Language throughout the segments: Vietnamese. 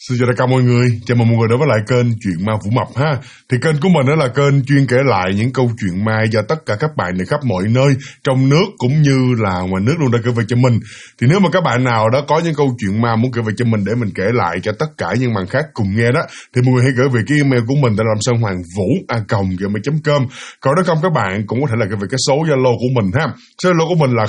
Xin chào tất cả mọi người, chào mừng mọi người đến với lại kênh Chuyện Ma Vũ Mập ha. Thì kênh của mình đó là kênh chuyên kể lại những câu chuyện ma do tất cả các bạn ở khắp mọi nơi, trong nước cũng như là ngoài nước luôn đã kể về cho mình. Thì nếu mà các bạn nào đó có những câu chuyện ma muốn kể về cho mình để mình kể lại cho tất cả những bạn khác cùng nghe đó, thì mọi người hãy gửi về cái email của mình tại lamsonhoangvu@gmail.com. Còn nếu không các bạn cũng có thể là gửi về cái số Zalo của mình ha. Số Zalo của mình là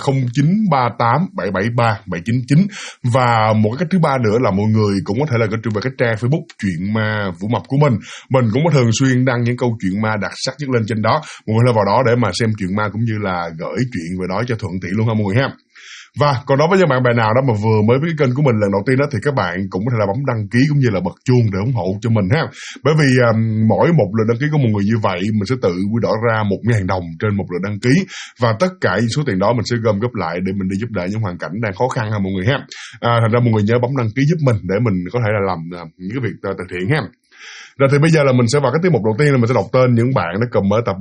0938773799. Và một cái cách thứ ba nữa là mọi người cũng có thể là về cái trang Facebook Chuyện Ma Vũ Mập của mình. Mình cũng có thường xuyên đăng những câu chuyện ma đặc sắc nhất lên trên đó. Mọi người lên vào đó để mà xem chuyện ma cũng như là gửi chuyện về đó cho thuận tiện luôn ha mọi người ha. Và còn đó với những bạn bè nào đó mà vừa mới với cái kênh của mình lần đầu tiên đó thì các bạn cũng có thể là bấm đăng ký cũng như là bật chuông để ủng hộ cho mình ha. Bởi vì mỗi một lượt đăng ký của một người như vậy mình sẽ tự quy đổi ra 1.000 đồng trên một lượt đăng ký, và tất cả những số tiền đó mình sẽ gom góp lại để mình đi giúp đỡ những hoàn cảnh đang khó khăn ha mọi người ha. Thành ra mọi người nhớ bấm đăng ký giúp mình để mình có thể là làm những cái việc từ thiện ha. Rồi thì bây giờ là mình sẽ vào cái tiết mục đầu tiên là mình sẽ đọc tên những bạn đã comment ở tập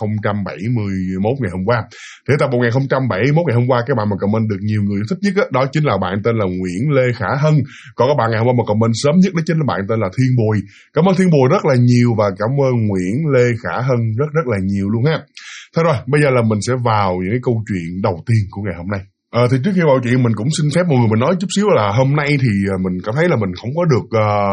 1071 ngày hôm qua. Thì tập 1071 ngày hôm qua các bạn mà comment được nhiều người thích nhất đó chính là bạn tên là Nguyễn Lê Khả Hân. Còn các bạn ngày hôm qua mà comment sớm nhất đó chính là bạn tên là Thiên Bùi. Cảm ơn Thiên Bùi rất là nhiều và cảm ơn Nguyễn Lê Khả Hân rất là nhiều luôn ha. Thôi rồi, bây giờ là mình sẽ vào những cái câu chuyện đầu tiên của ngày hôm nay. Thì trước khi vào chuyện mình cũng xin phép mọi người mình nói chút xíu là hôm nay thì mình cảm thấy là mình không có được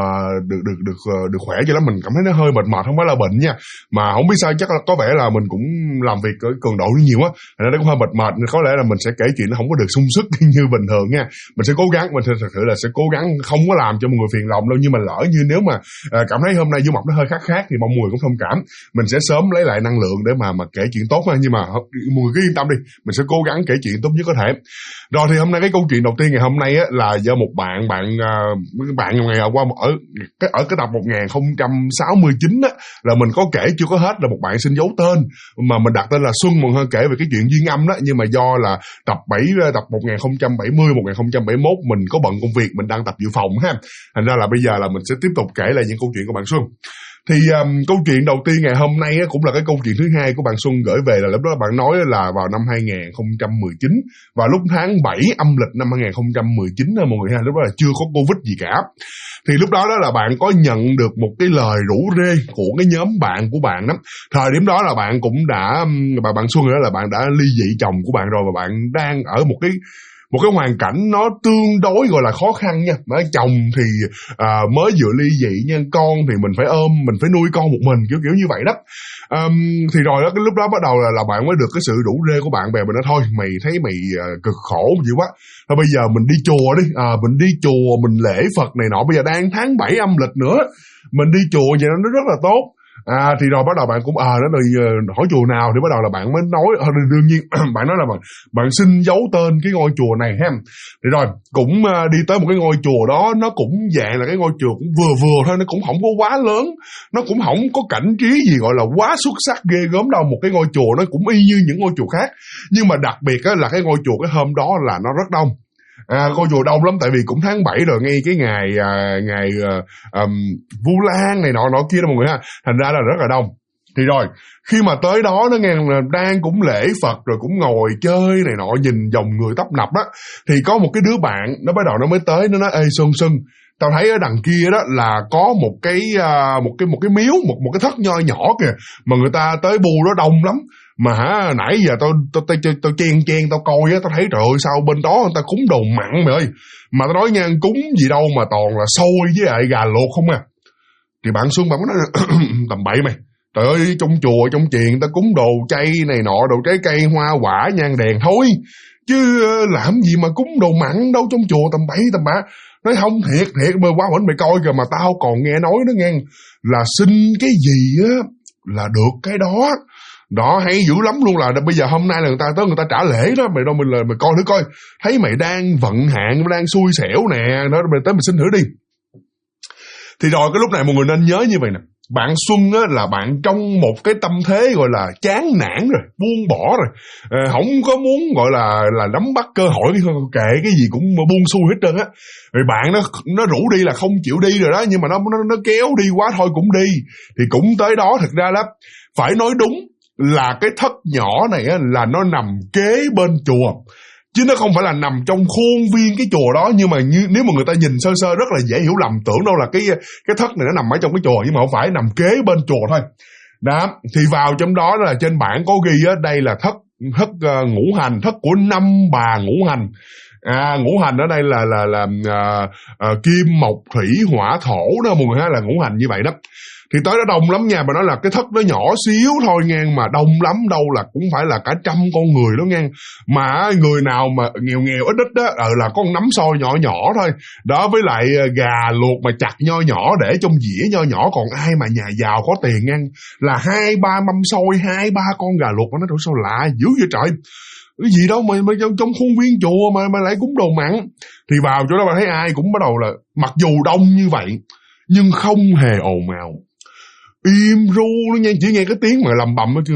khỏe cho lắm, mình cảm thấy nó hơi mệt không phải là bệnh nha, mà không biết sao chắc là có vẻ là mình cũng làm việc ở cường độ nhiều á, nên nó cũng hơi mệt, có lẽ là mình sẽ kể chuyện nó không có được sung sức như bình thường nha. Mình sẽ cố gắng, mình thật sự là sẽ cố gắng không có làm cho mọi người phiền lòng đâu, nhưng mà lỡ như nếu mà cảm thấy hôm nay Vũ Mập nó hơi khác thì mong mọi người cũng thông cảm, mình sẽ sớm lấy lại năng lượng để mà kể chuyện tốt ha. Nhưng mà mọi người cứ yên tâm đi, mình sẽ cố gắng kể chuyện tốt nhất có thể. Rồi thì hôm nay cái câu chuyện đầu tiên ngày hôm nay á, là do một bạn ngày hôm qua ở cái tập 1069 á, là mình có kể chưa có hết, là một bạn xin giấu tên mà mình đặt tên là Xuân, mọi người kể về cái chuyện duyên âm đó, nhưng mà do là tập 1070 1071 mình có bận công việc, mình đang tập dự phòng ha, thành ra là bây giờ là mình sẽ tiếp tục kể lại những câu chuyện của bạn Xuân. Thì câu chuyện đầu tiên ngày hôm nay á, cũng là cái câu chuyện thứ hai của bạn Xuân gửi về, là lúc đó bạn nói là vào năm 2019 và lúc tháng 7 âm lịch năm 2019 mọi người ha, lúc đó là chưa có Covid gì cả. Thì lúc đó là bạn có nhận được một cái lời rủ rê của cái nhóm bạn của bạn đó. Thời điểm đó là bạn cũng đã, bạn Xuân đó là bạn đã ly dị chồng của bạn rồi, và bạn đang ở một cái hoàn cảnh nó tương đối gọi là khó khăn nha. Nói chồng thì mới vừa ly dị nha, con thì mình phải ôm, mình phải nuôi con một mình, kiểu như vậy đó. Thì rồi đó, cái lúc đó bắt đầu là bạn mới được cái sự rủ rê của bạn bè mình nói thôi mày thấy mày cực khổ gì quá, thôi bây giờ mình đi chùa đi, mình đi chùa mình lễ Phật này nọ, bây giờ đang tháng 7 âm lịch nữa, mình đi chùa vậy nó rất là tốt. Thì rồi bắt đầu bạn cũng đó rồi hỏi chùa nào, thì bắt đầu là bạn mới nói đương nhiên bạn nói là bạn xin giấu tên cái ngôi chùa này ha. Thì rồi cũng đi tới một cái ngôi chùa đó, nó cũng dạng là cái ngôi chùa cũng vừa thôi, nó cũng không có quá lớn, nó cũng không có cảnh trí gì gọi là quá xuất sắc ghê gớm đâu, một cái ngôi chùa nó cũng y như những ngôi chùa khác. Nhưng mà đặc biệt là cái ngôi chùa cái hôm đó là nó rất đông. Ngôi chùa đông lắm, tại vì cũng tháng 7 rồi, ngay cái ngày Vu Lan này nọ kia đó mọi người ha, thành ra là rất là đông. Thì rồi khi mà tới đó nó nghe là đang cũng lễ Phật rồi cũng ngồi chơi này nọ, nhìn dòng người tấp nập á, thì có một cái đứa bạn nó bắt đầu nó mới tới, nó nói ê Xuân, tao thấy ở đằng kia đó là có một cái miếu, một cái thất nho nhỏ kìa, mà người ta tới bu đó đông lắm. Mà nãy giờ tao chen tao coi á, tao thấy trời ơi sao bên đó người ta cúng đồ mặn mày ơi, mà tao nói nha, cúng gì đâu mà toàn là xôi với lại gà luộc không à. Thì bạn Xuân bạn nói tầm bậy mày, trời ơi trong chùa trong chiền ta cúng đồ chay này nọ, đồ trái cây hoa quả nhang đèn thôi, chứ làm gì mà cúng đồ mặn đâu trong chùa tầm bậy tầm bạ. Nói không, thiệt mày qua bển mày coi kìa, mà tao còn nghe nói nó nghe là xin cái gì á là được cái đó. Đó hay dữ lắm luôn, là bây giờ hôm nay là người ta tới người ta trả lễ đó, mày coi thử coi, thấy mày đang vận hạn, đang xui xẻo nè, đó mày tới mày xin thử đi. Thì rồi cái lúc này mọi người nên nhớ như vậy nè, bạn Xuân á là bạn trong một cái tâm thế gọi là chán nản rồi, buông bỏ rồi, không có muốn gọi là nắm bắt cơ hội, kệ cái gì cũng buông xuôi hết trơn á. Rồi bạn nó rủ đi là không chịu đi rồi đó, nhưng mà nó kéo đi quá thôi cũng đi. Thì cũng tới đó, thực ra đó phải nói đúng là cái thất nhỏ này á, là nó nằm kế bên chùa. chứ nó không phải là nằm trong khuôn viên cái chùa đó. Nhưng mà nếu mà người ta nhìn sơ sơ rất là dễ hiểu lầm, tưởng đâu là cái thất này nó nằm ở trong cái chùa, nhưng mà không phải, nằm kế bên chùa thôi. Đó, thì vào trong đó là trên bảng có ghi á, đây là thất ngũ hành, thất của năm bà ngũ hành. Ngũ hành ở đây là kim mộc thủy hỏa thổ đó mọi người ha, là ngũ hành như vậy đó. Thì tới đó đông lắm nha, mà nói là cái thất nó nhỏ xíu thôi ngang, mà đông lắm, đâu là cũng phải là cả 100 con người đó ngang. Mà người nào mà nghèo ít đó là con nắm xôi nhỏ nhỏ thôi. Đó, với lại gà luộc mà chặt nho nhỏ để trong dĩa nho nhỏ, còn ai mà nhà giàu có tiền ăn là 2-3 mâm xôi, 2-3 con gà luộc. Mà nói sao lạ dữ vậy trời, cái gì đâu mà trong khuôn viên chùa mà lại cúng đồ mặn. Thì vào chỗ đó bạn thấy ai cũng bắt đầu là, mặc dù đông như vậy nhưng không hề ồn ào, im ru luôn nha, chỉ nghe cái tiếng mà lầm bầm nó kêu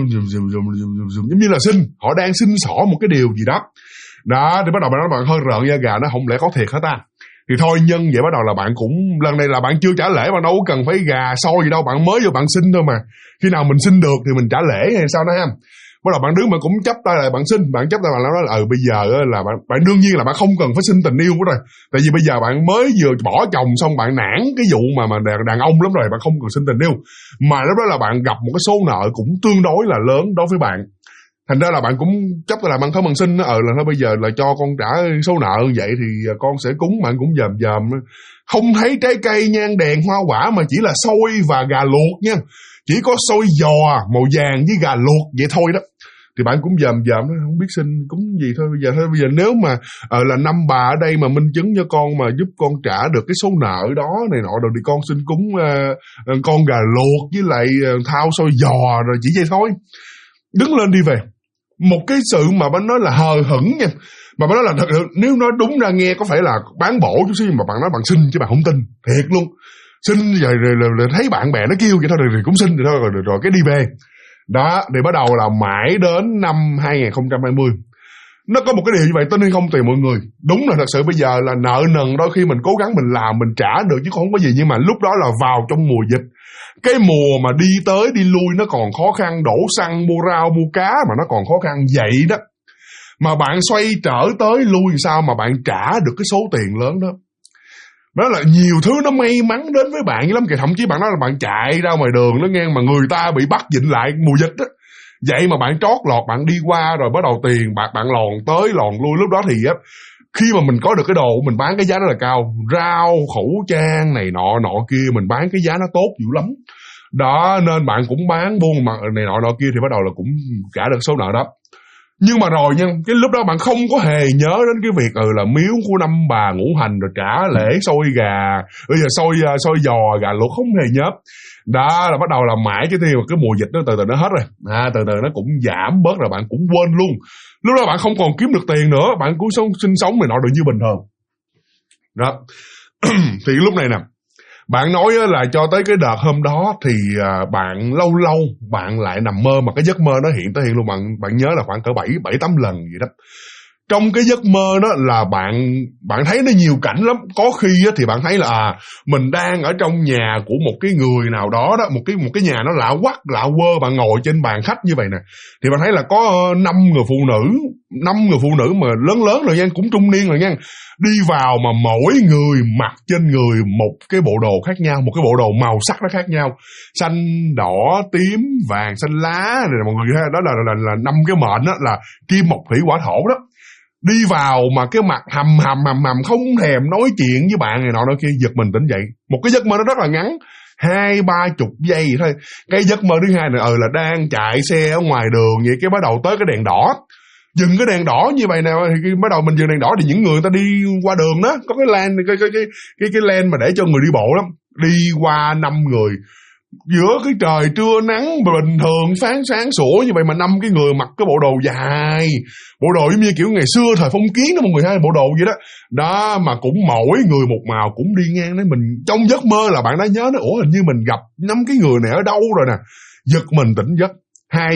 giống như là họ đang xin xỏ một cái điều gì đó. Đó, thì bắt đầu bạn nói bạn hơi rợn da gà, nó không lẽ có thiệt hả ta? Thì thôi nhân vậy bắt đầu là bạn cũng, lần này là bạn chưa trả lễ, bạn đâu có cần phải gà xôi gì đâu, bạn mới vô bạn xin thôi mà. Khi nào mình xin được thì mình trả lễ hay sao đó ha. Bắt đầu bạn đứng mà cũng chấp tay lại, bạn xin, bạn chấp tay bạn nói là bây giờ là bạn đương nhiên là bạn không cần phải xin tình yêu của rồi, tại vì bây giờ bạn mới vừa bỏ chồng xong, bạn nản cái vụ mà đàn ông lắm rồi, bạn không cần xin tình yêu, mà lúc đó là bạn gặp một cái số nợ cũng tương đối là lớn đối với bạn. Thành ra là bạn cũng chấp tay lại, bạn không bằng xin là thôi bây giờ là cho con trả số nợ như vậy thì con sẽ cúng. Bạn cũng dòm không thấy trái cây nhang đèn hoa quả, mà chỉ là xôi và gà luộc nha, chỉ có xôi giò màu vàng với gà luộc vậy thôi đó. Thì bạn cũng dòm không biết xin cúng gì thôi. Bây giờ nếu mà là năm bà ở đây mà minh chứng cho con, mà giúp con trả được cái số nợ đó này nọ rồi, thì con xin cúng con gà luộc với lại thao xôi giò, rồi chỉ vậy thôi. Đứng lên đi về. Một cái sự mà bạn nói là hờ hững nha, mà bạn nói là thật, nếu nói đúng ra nghe có phải là bán bổ chút xíu, mà bạn nói bạn xin chứ bạn không tin thiệt luôn. Xin rồi thấy bạn bè nó kêu vậy thôi, rồi cũng xin rồi thôi, rồi cái đi về. Đó, thì bắt đầu là mãi đến năm 2020 nó có một cái điều như vậy, tin hay không tùy mọi người. Đúng là thật sự bây giờ là nợ nần đôi khi mình cố gắng mình làm mình trả được chứ không có gì, nhưng mà lúc đó là vào trong mùa dịch, cái mùa mà đi tới đi lui nó còn khó khăn, đổ xăng mua rau mua cá mà nó còn khó khăn vậy đó, mà bạn xoay trở tới lui sao mà bạn trả được cái số tiền lớn đó. Đó là nhiều thứ nó may mắn đến với bạn lắm kìa. Thậm chí bạn nói là bạn chạy ra ngoài đường nó ngang mà người ta bị bắt vịnh lại mùa dịch đó, vậy mà bạn trót lọt, bạn đi qua rồi bắt đầu tiền bạc bạn lòn tới lòn lui. Lúc đó thì á, khi mà mình có được cái đồ mình bán cái giá rất là cao, rau khẩu trang này nọ kia mình bán cái giá nó tốt dữ lắm đó, nên bạn cũng bán buôn mà này nọ kia, thì bắt đầu là cũng trả được số nợ đó. Nhưng mà rồi nha, cái lúc đó bạn không có hề nhớ đến cái việc là miếu của năm bà ngũ hành rồi trả lễ xôi gà, bây giờ xôi giò gà luộc, không hề nhớ. Đó là bắt đầu là mãi cái thì cái mùa dịch nó từ từ nó hết rồi, từ từ nó cũng giảm bớt rồi, bạn cũng quên luôn. Lúc đó bạn không còn kiếm được tiền nữa, bạn cũng sinh sống này nọ được như bình thường đó. Thì lúc này nè, bạn nói là cho tới cái đợt hôm đó thì bạn lâu lâu bạn lại nằm mơ, mà cái giấc mơ nó hiện tới hiện luôn. Bạn nhớ là khoảng cỡ 7-8 lần gì đó. Trong cái giấc mơ đó là bạn thấy nó nhiều cảnh lắm. Có khi thì bạn thấy là mình đang ở trong nhà của một cái người nào đó đó, một cái nhà nó lạ quắc lạ quơ, bạn ngồi trên bàn khách như vậy nè, thì bạn thấy là có 5 người phụ nữ mà lớn rồi nha, cũng trung niên rồi nha, đi vào mà mỗi người mặc trên người một cái bộ đồ khác nhau, một cái bộ đồ màu sắc nó khác nhau, xanh đỏ tím vàng xanh lá này mọi người ha. Đó là 5 cái mệnh đó, là kim mộc thủy hỏa thổ đó. Đi vào mà cái mặt hầm không thèm nói chuyện với bạn này nọ kia, giật mình tỉnh dậy. Một cái giấc mơ nó rất là ngắn, 20-30 giây thôi. Cái giấc mơ thứ hai này là đang chạy xe ở ngoài đường vậy, cái bắt đầu tới cái đèn đỏ, dừng cái đèn đỏ như vậy nè, thì bắt đầu mình dừng đèn đỏ thì những người ta đi qua đường đó có cái lane, cái lane mà để cho người đi bộ lắm, đi qua 5 người giữa cái trời trưa nắng bình thường sáng sủa như vậy, mà 5 cái người mặc cái bộ đồ dài, bộ đồ giống như kiểu ngày xưa thời phong kiến đó mọi người ha, bộ đồ vậy đó đó, mà cũng mỗi người một màu, cũng đi ngang đấy. Mình trong giấc mơ là bạn đã nhớ nó, hình như mình gặp 5 cái người này ở đâu rồi nè, giật mình tỉnh giấc. Hai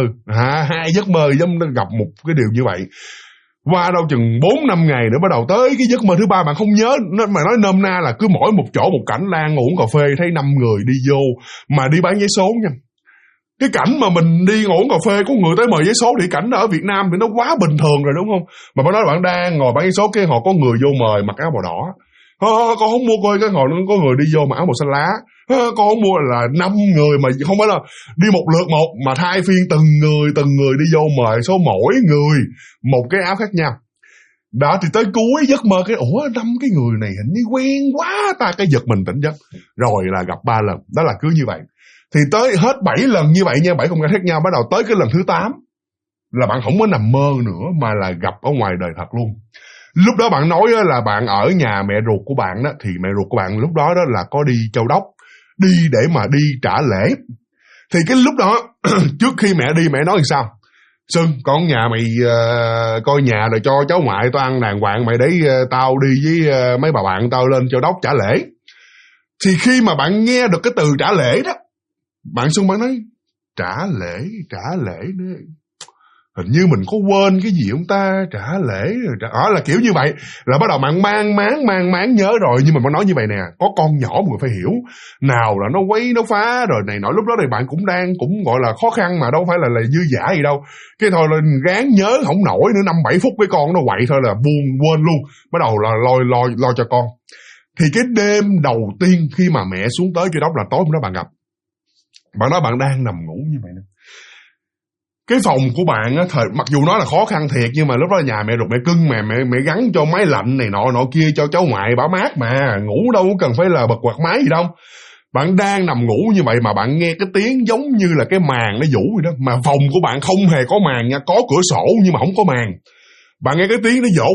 giấc mơ giống gặp một cái điều như vậy. Qua đâu chừng 4-5 ngày nữa bắt đầu tới cái giấc mơ thứ 3, bạn không nhớ, mà nói nôm na là cứ mỗi một chỗ một cảnh, đang uống cà phê thấy 5 người đi vô mà đi bán vé số nha. Cái cảnh mà mình đi ngồi uống cà phê có người tới mời vé số, thì cảnh ở Việt Nam thì nó quá bình thường rồi đúng không? Mà bạn nói là bạn đang ngồi bán vé số, cái họ có người vô mời mặc áo màu đỏ. Con không mua coi, cái họ có người đi vô mặc áo màu xanh lá. Con không mua là 5 người mà không phải là đi một lượt một, mà thay phiên từng người đi vô mời số, mỗi người một cái áo khác nhau. Đó, thì tới cuối giấc mơ cái 5 cái người này hình như quen quá ta, cái giật mình tỉnh giấc. Rồi là gặp 3 lần, đó là cứ như vậy. Thì tới hết 7 lần như vậy nha, 7 không gian khác nhau, bắt đầu tới cái lần thứ 8 là bạn không có nằm mơ nữa mà là gặp ở ngoài đời thật luôn. Lúc đó bạn nói là bạn ở nhà mẹ ruột của bạn đó, thì mẹ ruột của bạn lúc đó là có đi Châu Đốc, đi để mà đi trả lễ. Thì cái lúc đó trước khi mẹ đi, mẹ nói làm sao? Xuân, con nhà mày coi nhà rồi cho cháu ngoại tao ăn đàng hoàng, mày để tao đi với mấy bà bạn tao lên Châu Đốc trả lễ. Thì khi mà bạn nghe được cái từ trả lễ đó, bạn Xuân bạn nói trả lễ nữa, hình như mình có quên cái gì không ta, trả lễ là kiểu như vậy, là bắt đầu bạn mang máng nhớ rồi. Nhưng mà bạn nói như vậy nè, có con nhỏ mọi người phải hiểu, nào là nó quấy nó phá rồi này nọ, lúc đó thì bạn cũng gọi là khó khăn mà đâu phải là dư dả gì đâu, cái thôi là ráng nhớ không nổi nữa, 5-7 phút cái con nó quậy thôi là buồn quên luôn, bắt đầu là lo cho con. Thì cái đêm đầu tiên khi mà mẹ xuống tới Châu Đốc là tối hôm đó bạn gặp. Bạn nói bạn đang nằm ngủ như vậy nè. Cái phòng của bạn á, mặc dù nó là khó khăn thiệt, nhưng mà lúc đó nhà mẹ ruột mẹ cưng mà mẹ gắn cho máy lạnh này nọ kia cho cháu ngoại bảo mát mà, ngủ đâu có cần phải là bật quạt máy gì đâu. Bạn đang nằm ngủ như vậy mà bạn nghe cái tiếng giống như là cái màn nó vũ vậy đó. Mà phòng của bạn không hề có màn nha, có cửa sổ nhưng mà không có màn. Bạn nghe cái tiếng nó vỗ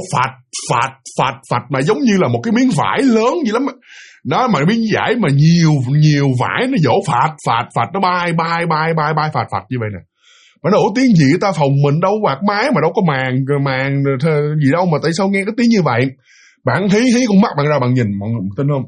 phạch mà giống như là một cái miếng vải lớn vậy lắm. Đó, mà miếng vải mà nhiều vải nó vỗ phạch nó bay phạch như vậy nè. Mà nó tiếng gì ta, phòng mình đâu quạt máy mà đâu có màn gì đâu mà tại sao nghe cái tiếng như vậy? Bạn hí con mắt bạn ra bạn nhìn, mọi người tin không?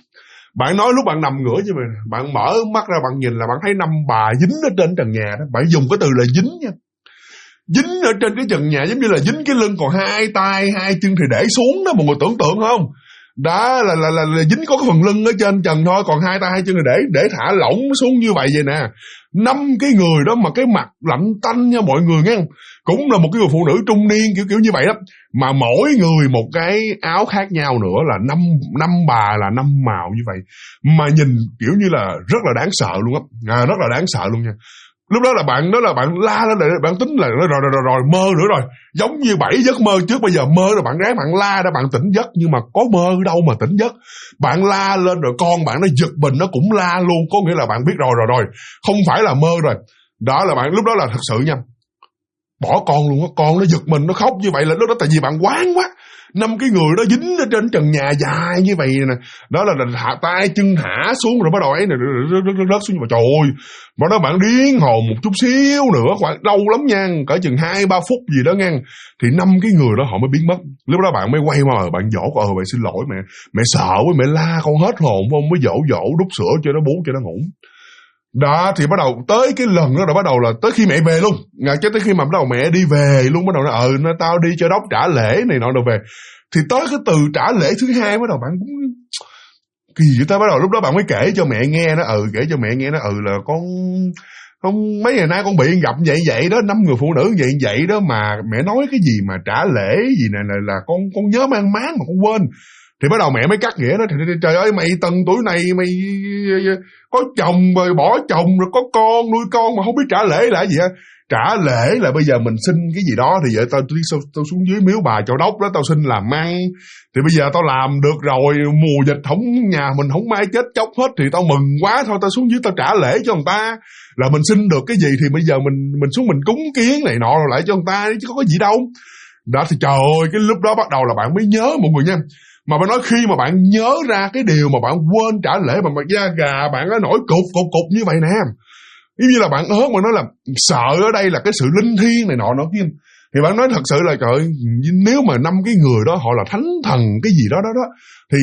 Bạn nói lúc bạn nằm ngửa như vậy, bạn mở mắt ra bạn nhìn là bạn thấy 5 bà dính ở trên trần nhà đó. Bạn dùng cái từ là dính nha. Dính ở trên cái trần nhà giống như là dính cái lưng, còn 2 tay 2 chân thì để xuống đó, mọi người tưởng tượng không? Đó là dính có cái phần lưng ở trên trần thôi, còn 2 tay 2 chân là để thả lỏng xuống như vậy nè. 5 cái người đó mà cái mặt lạnh tanh nha mọi người nghe không? Cũng là một cái người phụ nữ trung niên kiểu như vậy đó, mà mỗi người một cái áo khác nhau nữa, là 5 bà là 5 màu như vậy, mà nhìn kiểu như là rất là đáng sợ luôn á, rất là đáng sợ luôn nha. Lúc đó là bạn la lên, bạn tính là rồi mơ nữa rồi, giống như 7 giấc mơ trước bây giờ mơ rồi, bạn ráng bạn la ra bạn tỉnh giấc, nhưng mà có mơ đâu mà tỉnh giấc. Bạn la lên rồi con bạn nó giật mình, nó cũng la luôn, có nghĩa là bạn biết rồi, không phải là mơ rồi. Đó là bạn lúc đó là thật sự nha, bỏ con luôn á, con nó giật mình nó khóc như vậy là lúc đó tại vì bạn quán quá. 5 cái người đó dính ở trên trần nhà dài như vậy nè. Đó là hạ tay chân thả xuống rồi bắt đầu ấy nè, rớt xuống. Mà trời ơi, mà đó bạn điên hồn một chút xíu nữa, khoảng lâu lắm nha, cỡ chừng 2-3 phút gì đó nha, thì 5 cái người đó họ mới biến mất. Lúc đó bạn mới quay qua bạn dỗ con, mẹ xin lỗi mẹ sợ quá, mẹ la con hết hồn không, mới dỗ đút sữa cho nó bú cho nó ngủ. Đó, thì bắt đầu tới cái lần đó là bắt đầu là tới khi mẹ về luôn, cho tới khi mà bắt đầu mẹ đi về luôn, bắt đầu nó tao đi Châu Đốc trả lễ này nọ rồi về. Thì tới cái từ trả lễ thứ 2 bắt đầu bạn cũng kỳ vậy ta, bắt đầu lúc đó bạn mới kể cho mẹ nghe đó, là con không mấy ngày nay con bị gặp vậy đó, 5 người phụ nữ vậy đó, mà mẹ nói cái gì mà trả lễ gì này là con nhớ mang máng mà con quên. Thì bắt đầu mẹ mới cắt nghĩa đó, thì trời ơi mày từng tuổi này mày có chồng rồi bỏ chồng rồi có con nuôi con mà không biết trả lễ là gì hả? Trả lễ là bây giờ mình xin cái gì đó thì vậy tao xuống dưới miếu bà Châu Đốc đó, tao xin làm ăn. Thì bây giờ tao làm được rồi, mùa dịch nhà mình không ai chết chóc hết thì tao mừng quá thôi, tao xuống dưới tao trả lễ cho người ta. Là mình xin được cái gì thì bây giờ mình xuống mình cúng kiến này nọ lại cho người ta chứ có gì đâu. Đó thì trời ơi, cái lúc đó bắt đầu là bạn mới nhớ mọi người nha. Mà bạn nói khi mà bạn nhớ ra cái điều mà bạn quên trả lễ mà da gà bạn nó nổi cục như vậy nè. Giống như là bạn ớt mà nói là sợ ở đây là cái sự linh thiêng này nọ kia. Thì bạn nói thật sự là trời ơi, nếu mà 5 cái người đó họ là thánh thần cái gì đó thì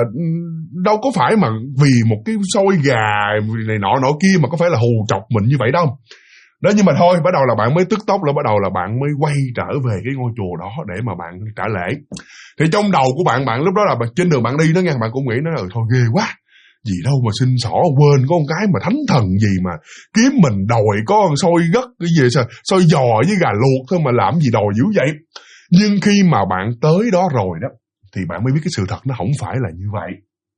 đâu có phải mà vì một cái xôi gà này nọ kia mà có phải là hù chọc mình như vậy đâu. Đó, nhưng mà thôi, bắt đầu là bạn mới tức tốc, là bắt đầu là bạn mới quay trở về cái ngôi chùa đó để mà bạn trả lễ. Thì trong đầu của bạn lúc đó là trên đường bạn đi đó nghe, bạn cũng nghĩ nó thôi ghê quá. Gì đâu mà xin xỏ quên có con cái mà thánh thần gì mà kiếm mình đòi có con xôi gấc cái gì sao, xôi giò với gà luộc thôi mà làm gì đòi dữ vậy. Nhưng khi mà bạn tới đó rồi đó thì bạn mới biết cái sự thật nó không phải là như vậy.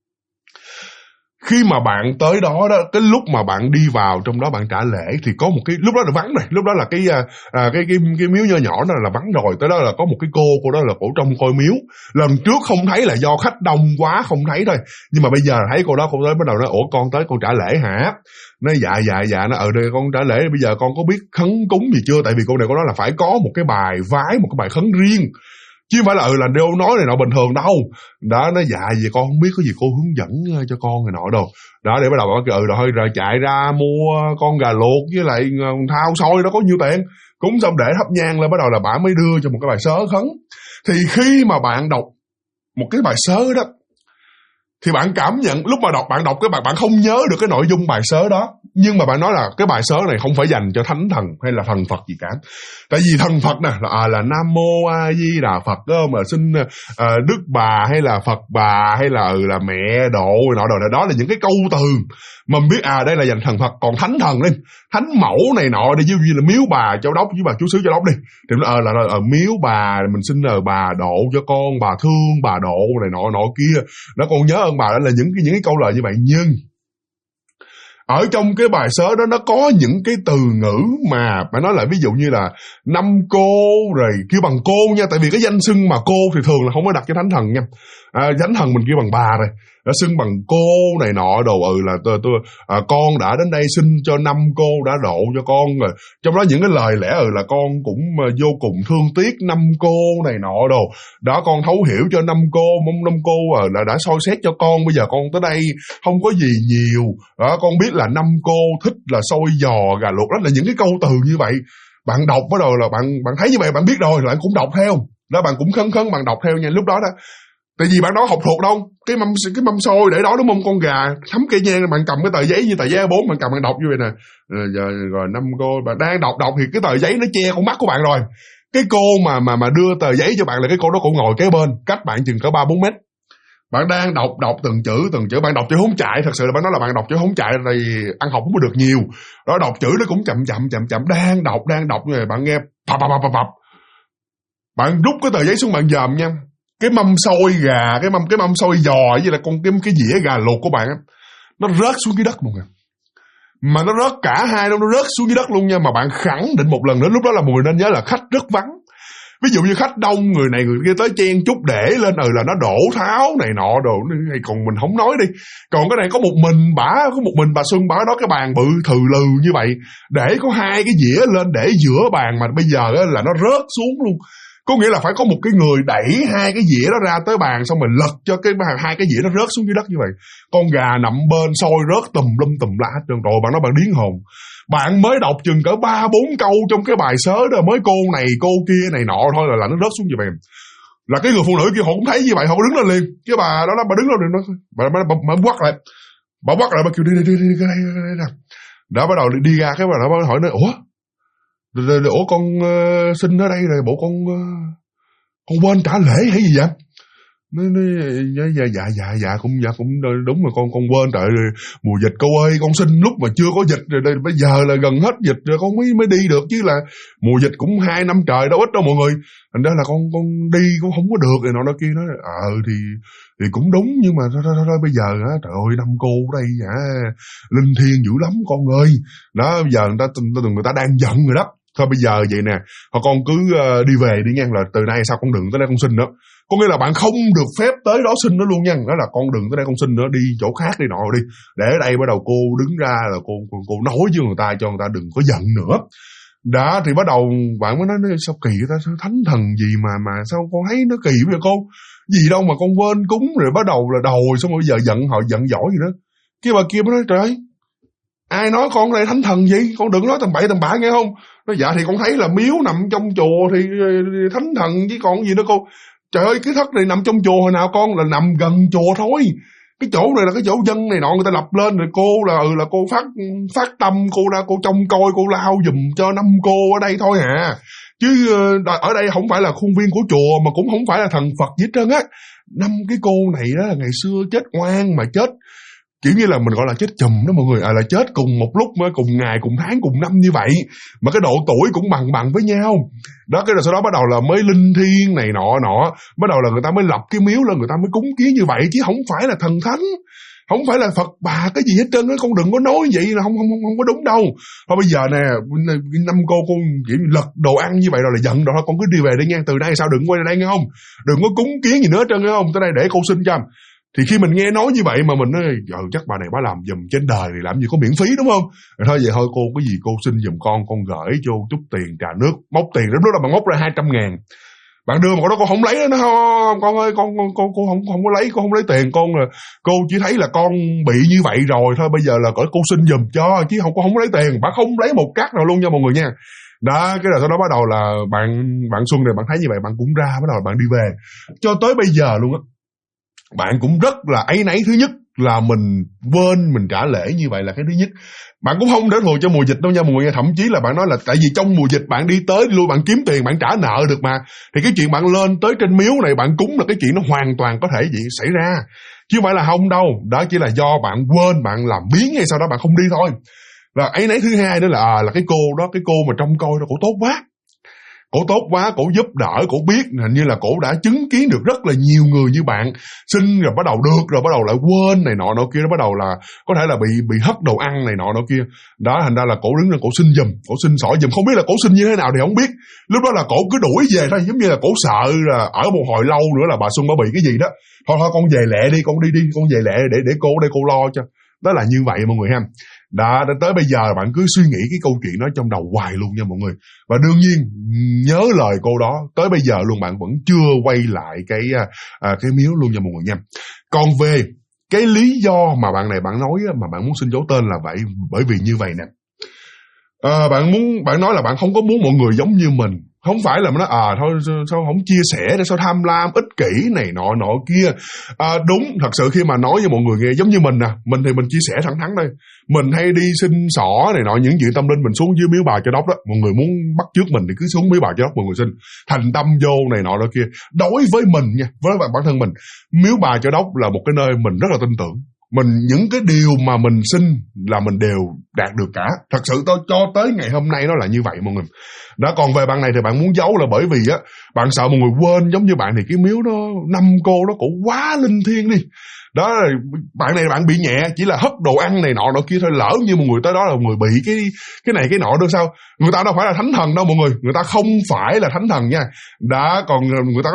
Khi mà bạn tới đó đó, cái lúc mà bạn đi vào trong đó bạn trả lễ thì có một cái, lúc đó là vắng rồi, lúc đó là cái miếu nho nhỏ đó là vắng rồi. Tới đó là có một cái cô đó là cổ trông coi miếu. Lần trước không thấy là do khách đông quá không thấy thôi, nhưng mà bây giờ thấy cô đó tới bắt đầu nói: ủa con tới con trả lễ hả? Nói dạ nó đây con trả lễ, bây giờ con có biết khấn cúng gì chưa? Tại vì cô này có nói là phải có một cái bài vái, một cái bài khấn riêng, chứ không phải là đâu nói này nọ bình thường đâu. Đó, nó dạ gì con không biết, có gì cô hướng dẫn cho con này nọ đâu. Đó, để bắt đầu rồi chạy ra mua con gà luộc với lại thao xôi đó, có nhiêu tiền cúng xong để thắp nhang lên, bắt đầu là bà mới đưa cho một cái bài sớ khấn. Thì khi mà bạn đọc một cái bài sớ đó thì bạn cảm nhận, lúc mà bạn đọc cái bạn không nhớ được cái nội dung bài sớ đó, nhưng mà bạn nói là cái bài sớ này không phải dành cho thánh thần hay là thần Phật gì cả. Tại vì thần Phật nè là Nam Mô A Di Đà Phật đó, mà xin Đức Bà hay là Phật Bà hay là mẹ độ nọ đó là những cái câu từ mà mình biết đây là dành thần Phật. Còn thánh thần đi, thánh mẫu này nọ đi, như là miếu bà Châu Đốc với bà Chúa Xứ Châu Đốc đi, thì là miếu bà mình xin bà độ cho con, bà thương bà độ này nọ kia. Nó con nhớ ơn bà, đó là những cái câu lời như vậy. Nhưng ở trong cái bài sớ đó nó có những cái từ ngữ mà phải nói là, ví dụ như là năm cô, rồi kêu bằng cô nha, tại vì cái danh xưng mà cô thì thường là không có đặt cho thánh thần nha. Thánh thần mình kêu bằng bà rồi, đã xưng bằng cô này nọ đồ, là con đã đến đây xin cho năm cô đã độ cho con rồi. Trong đó những cái lời lẽ là con cũng vô cùng thương tiếc năm cô này nọ đồ. Đó, con thấu hiểu cho năm cô, mong năm cô là đã soi xét cho con, bây giờ con tới đây không có gì nhiều. Đó, con biết là năm cô thích là xôi giò gà luộc. Đó là những cái câu từ như vậy. Bạn đọc bắt đầu là bạn thấy như vậy, bạn biết rồi, bạn cũng đọc theo. Đó, bạn cũng khấn bạn đọc theo nha. Lúc đó đó, tại vì bạn đó học thuộc đâu, cái mâm xôi để đó đúng không, con gà thấm cây nhang, bạn cầm cái tờ giấy như tờ giấy A4, bạn cầm bạn đọc như vậy nè. Rồi năm cô, bạn đang đọc thì cái tờ giấy nó che con mắt của bạn rồi. Cái cô mà đưa tờ giấy cho bạn là cái cô đó cũng ngồi kế bên, cách bạn chừng cỡ 3-4 mét. Bạn đang đọc từng chữ, bạn đọc chữ hốn chạy, thật sự là bạn nói là bạn đọc chữ hốn chạy, tại vì ăn học không có được nhiều. Đó, đọc chữ nó cũng chậm, đang đọc như vậy, bạn nghe phập. Bạn rút cái tờ giấy xuống bạn dòm nha. Cái mâm xôi gà, cái mâm xôi giò với là cái dĩa gà luộc của bạn á, nó rớt xuống dưới đất luôn à. Mà nó rớt cả hai đâu, nó rớt xuống dưới đất luôn nha. Mà bạn khẳng định một lần nữa, lúc đó là mọi người nên nhớ là khách rất vắng. Ví dụ như khách đông, người này người kia tới chen chút để lên là nó đổ tháo này nọ đồ, hay còn mình không nói đi. Còn cái này có một mình bà Xuân bả đó, cái bàn bự thừ lừ như vậy, để có hai cái dĩa lên để giữa bàn, mà bây giờ là nó rớt xuống luôn. Có nghĩa là phải có một cái người đẩy hai cái dĩa đó ra tới bàn, xong rồi lật cho hai cái dĩa nó rớt xuống dưới đất như vậy. Con gà nằm bên xôi rớt tùm lá hết trơn. Rồi bạn nói bạn điên hồn. Bạn mới đọc chừng cỡ 3-4 câu trong cái bài sớ đó, mới cô này cô kia này nọ thôi là nó rớt xuống như vậy. Là cái người phụ nữ kia họ cũng thấy như vậy, họ đứng lên liền. Cái bà đó bà đứng lên liền, bà quắt lại. Bà quắt lại, bà kêu đi nè. Đó, bắt đầu đi ra, cái bà đó bà hỏi nói: ủa con xin ở đây rồi, bộ con quên trả lễ hay gì vậy? Dạ cũng đúng mà con quên, tại mùa dịch cô ơi, con xin lúc mà chưa có dịch rồi, đây bây giờ là gần hết dịch rồi con mới đi được, chứ là mùa dịch cũng 2 năm trời đâu ít đâu mọi người. Thành ra là con đi cũng không có được rồi nọ kia. Nói thì cũng đúng, nhưng mà thôi bây giờ á, trời ơi, năm cô đây linh thiêng dữ lắm con ơi. Đó, bây giờ người ta đang giận rồi đó. Thôi bây giờ vậy nè, con cứ đi về đi nha, là từ nay sao con đừng tới đây con xin nữa. Có nghĩa là bạn không được phép tới đó xin nữa luôn nha. Đó là con đừng tới đây con xin nữa, đi chỗ khác đi nọ đi. Để ở đây bắt đầu cô đứng ra là cô nói với người ta cho người ta đừng có giận nữa. Đó, thì bắt đầu bạn mới nói sao kỳ ta, sao thánh thần gì mà sao con thấy nó kỳ vậy con? Gì đâu mà con quên cúng, rồi bắt đầu là đòi, xong rồi bây giờ giận dỗi gì đó. Cái bà kia mới nói: trời ơi, ai nói con đây thánh thần gì? Con đừng nói tầm bậy tầm bạ nghe không? Nói dạ thì con thấy là miếu nằm trong chùa thì thánh thần chứ còn gì nữa cô. Trời ơi, cái thất này nằm trong chùa hồi nào con, là nằm gần chùa thôi. Cái chỗ này là cái chỗ dân này nọ người ta lập lên, rồi cô là cô phát tâm, cô ra cô trông coi, cô lao giùm cho năm cô ở đây thôi à. Chứ ở đây không phải là khuôn viên của chùa, mà cũng không phải là thần Phật gì hết trơn á. 5 cái cô này đó là ngày xưa chết oan mà chết kiểu như là mình gọi là chết chùm đó mọi người, là chết cùng một lúc, mới cùng ngày, cùng tháng, cùng năm như vậy, mà cái độ tuổi cũng bằng với nhau. Đó, cái rồi sau đó bắt đầu là mới linh thiêng này nọ, bắt đầu là người ta mới lập cái miếu lên, người ta mới cúng kiến như vậy, chứ không phải là thần thánh, không phải là Phật bà cái gì hết trơn á. Con đừng có nói vậy là không có đúng đâu. Thôi bây giờ nè, năm cô kiểu lật đồ ăn như vậy rồi là giận rồi, con cứ đi về đi nha, từ đây sao đừng quay ra đây nghe không, đừng có cúng kiến gì nữa hết trơn nghe không, tới đây để cô xin cho. Thì khi mình nghe nói như vậy mà mình nói chắc bà này bà làm giùm trên đời thì làm gì có miễn phí, đúng không? Rồi thôi vậy thôi cô, cái gì cô xin giùm con gửi cho chút tiền trà nước, móc tiền đến lúc đó bạn móc ra 200.000, bạn đưa mà có đó con không lấy đó, nó không con ơi, con không có lấy, con không lấy tiền, cô chỉ thấy là con bị như vậy rồi thôi, bây giờ là cô xin giùm cho, chứ không có lấy tiền. Bạn không lấy một cát nào luôn nha mọi người nha. Đó, cái là sau đó bắt đầu là bạn Xuân này, bạn thấy như vậy bạn cũng ra, bắt đầu bạn đi về. Cho tới bây giờ luôn á, bạn cũng rất là áy náy. Thứ nhất là mình quên mình trả lễ như vậy là cái thứ nhất. Bạn cũng không để thừa cho mùa dịch đâu nha mọi người. Thậm chí là bạn nói là tại vì trong mùa dịch bạn đi tới đi lui, bạn kiếm tiền, bạn trả nợ được mà. Thì cái chuyện bạn lên tới trên miếu này bạn cúng là cái chuyện nó hoàn toàn có thể xảy ra, chứ không phải là không đâu. Đó chỉ là do bạn quên, bạn làm biếng hay sau đó bạn không đi thôi. Và áy náy thứ hai nữa là cái cô đó, cái cô mà trông coi đó, cổ tốt quá. Cổ tốt quá, cổ giúp đỡ, cổ biết, hình như là cổ đã chứng kiến được rất là nhiều người như bạn xin rồi bắt đầu được, rồi bắt đầu lại quên này nọ kia, nó bắt đầu là có thể là bị hất đồ ăn này nọ kia. Đó, thành ra là cổ đứng lên cổ xin giùm, cổ xin xỏ giùm, không biết là cổ xin như thế nào thì không biết. Lúc đó là cổ cứ đuổi về thôi, giống như là cổ sợ là ở một hồi lâu nữa là bà Xuân bà bị cái gì đó. Thôi con về lẹ đi, con đi, con về lẹ để cô lo cho. Đó là như vậy mọi người ha. Đó, tới bây giờ bạn cứ suy nghĩ cái câu chuyện đó trong đầu hoài luôn nha mọi người. Và đương nhiên nhớ lời cô đó, tới bây giờ luôn bạn vẫn chưa quay lại cái miếu luôn nha mọi người nha. Còn về cái lý do mà bạn này bạn nói mà bạn muốn xin giấu tên là vậy, bởi vì như vậy nè. Bạn nói là bạn không có muốn mọi người giống như mình. Không phải là nó thôi sao không chia sẻ để sao tham lam ích kỷ này nọ kia. Đúng, thật sự khi mà nói với mọi người nghe giống như mình nè, mình thì mình chia sẻ thẳng thắn đây. Mình hay đi xin xỏ này nọ, những chuyện tâm linh mình xuống dưới miếu Bà Châu Đốc đó. Mọi người muốn bắt chước mình thì cứ xuống miếu Bà Châu Đốc mọi người xin thành tâm vô này nọ kia. Đối với mình nha, với bản thân mình, miếu Bà Châu Đốc là một cái nơi mình rất là tin tưởng. Những cái điều mà mình xin là mình đều đạt được cả. Thật sự cho tới ngày hôm nay nó là như vậy mọi người. Đó, còn về bạn này thì bạn muốn giấu là bởi vì bạn sợ mọi người quên, giống như bạn thì cái miếu đó năm cô nó cũng quá linh thiêng đi. Đó, bạn này bạn bị nhẹ, chỉ là hất đồ ăn này nọ kia thôi, lỡ như một người tới đó là một người bị cái này cái nọ được sao? Người ta đâu phải là thánh thần đâu mọi người ta không phải là thánh thần nha. Đó, còn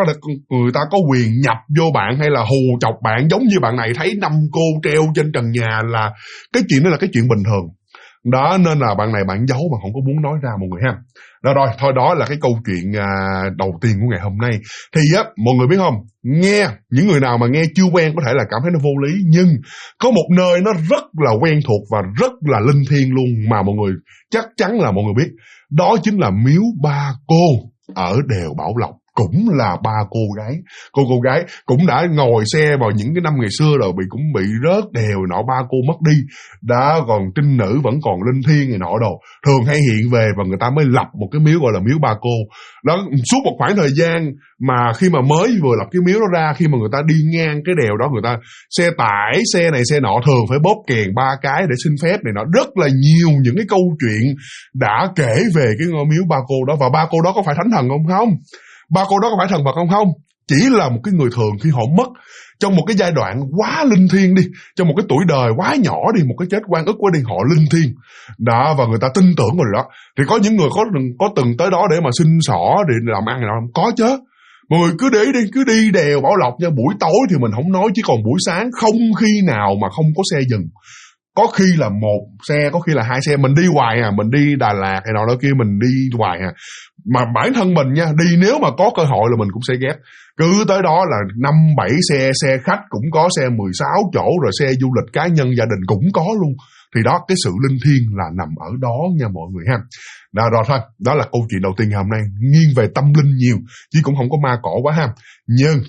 người ta có quyền nhập vô bạn hay là hù chọc bạn, giống như bạn này thấy năm cô treo trên trần nhà là cái chuyện đó là cái chuyện bình thường. Đó, nên là bạn này bạn giấu mà không có muốn nói ra mọi người ha. Đó rồi, thôi đó là cái câu chuyện đầu tiên của ngày hôm nay. Thì mọi người biết không, nghe những người nào mà nghe chưa quen có thể là cảm thấy nó vô lý, nhưng có một nơi nó rất là quen thuộc và rất là linh thiêng luôn mà mọi người chắc chắn là mọi người biết. Đó chính là miếu Ba Cô ở đèo Bảo Lộc. Cũng là ba cô gái. Cô gái cũng đã ngồi xe vào những cái năm ngày xưa rồi, cũng bị rớt đèo nọ, ba cô mất đi. Đã còn trinh nữ vẫn còn linh thiêng này nọ đồ. Thường hay hiện về và người ta mới lập một cái miếu gọi là miếu Ba Cô. Đó, suốt một khoảng thời gian mà khi mà mới vừa lập cái miếu đó ra, khi mà người ta đi ngang cái đèo đó, người ta xe tải, xe này xe nọ thường phải bóp kèn 3 cái để xin phép này nọ. Rất là nhiều những cái câu chuyện đã kể về cái ngôi miếu Ba Cô đó. Và ba cô đó có phải thánh thần không? Ba cô đó có phải thần Phật không? Chỉ là một cái người thường khi họ mất trong một cái giai đoạn quá linh thiêng đi, trong một cái tuổi đời quá nhỏ đi, một cái chết oan ức quá đi, họ linh thiêng. Đó, và người ta tin tưởng rồi đó. Thì có những người có từng tới đó để mà xin xỏ, để làm ăn này không? Có chứ. Mọi người cứ đi đèo Bảo Lộc nha, buổi tối thì mình không nói, chứ còn buổi sáng không khi nào mà không có xe dừng. Có khi là một xe, có khi là 2 xe. Mình đi hoài mình đi Đà Lạt hay đó kia mình đi hoài mà bản thân mình nha, đi nếu mà có cơ hội là mình cũng sẽ ghét. Cứ tới đó là 5-7 xe khách cũng có, xe 16 chỗ, rồi xe du lịch cá nhân gia đình cũng có luôn. Thì đó, cái sự linh thiêng là nằm ở đó nha mọi người ha. Đó, rồi thôi, đó là câu chuyện đầu tiên ngày hôm nay, nghiêng về tâm linh nhiều, chứ cũng không có ma cỏ quá ha. Nhưng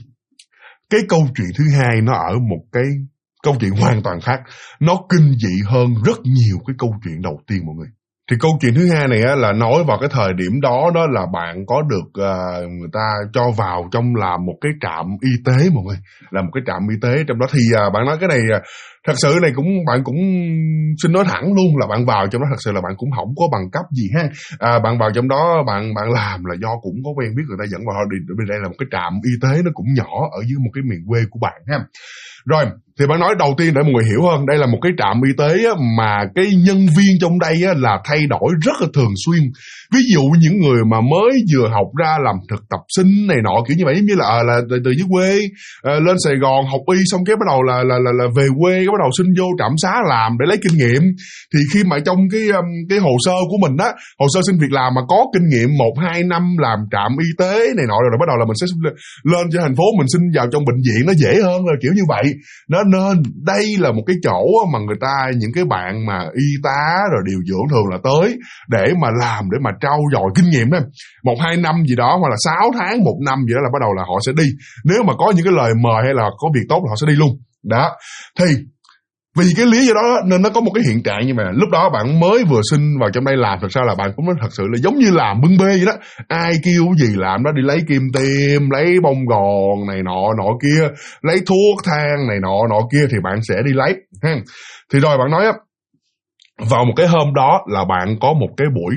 cái câu chuyện thứ hai nó ở một cái câu chuyện hoàn toàn khác. Nó kinh dị hơn rất nhiều cái câu chuyện đầu tiên mọi người. Thì câu chuyện thứ hai này là nói vào cái thời điểm đó là bạn có được người ta cho vào trong làm một cái trạm y tế mọi người. Là một cái trạm y tế. Trong đó thì bạn nói cái này thật sự này bạn cũng xin nói thẳng luôn là bạn vào trong đó thật sự là bạn cũng không có bằng cấp gì ha. Bạn vào trong đó bạn làm là do cũng có quen biết người ta dẫn vào, bên đây là một cái trạm y tế nó cũng nhỏ ở dưới một cái miền quê của bạn ha. Rồi thì bạn nói đầu tiên để mọi người hiểu hơn, đây là một cái trạm y tế mà cái nhân viên trong đây là thay đổi rất là thường xuyên. Ví dụ những người mà mới vừa học ra làm thực tập sinh này nọ kiểu như vậy, giống như là từ dưới quê lên Sài Gòn học y xong cái bắt đầu là về quê, cái bắt đầu xin vô trạm xá làm để lấy kinh nghiệm. Thì khi mà trong cái hồ sơ của mình á, hồ sơ xin việc làm mà có kinh nghiệm 1-2 năm làm trạm y tế này nọ rồi bắt đầu là mình sẽ lên cho thành phố mình xin vào trong bệnh viện nó dễ hơn rồi kiểu như vậy. Nó nên đây là một cái chỗ mà người ta, những cái bạn mà y tá rồi điều dưỡng thường là tới để mà làm, để mà trau dồi kinh nghiệm đó. 1-2 năm gì đó hoặc là 6 tháng 1 năm gì đó là bắt đầu là họ sẽ đi. Nếu mà có những cái lời mời hay là có việc tốt là họ sẽ đi luôn. Đó. Thì vì cái lý do đó nên nó có một cái hiện trạng như vậy. Lúc đó bạn mới vừa xin vào trong đây làm, thật ra là bạn cũng nói thật sự là giống như làm bưng bê vậy đó. Ai kêu gì làm đó, đi lấy kim tiêm, lấy bông gòn này nọ kia, lấy thuốc thang này nọ kia thì bạn sẽ đi lấy ha. Thì rồi bạn nói á, vào một cái hôm đó là bạn có một cái buổi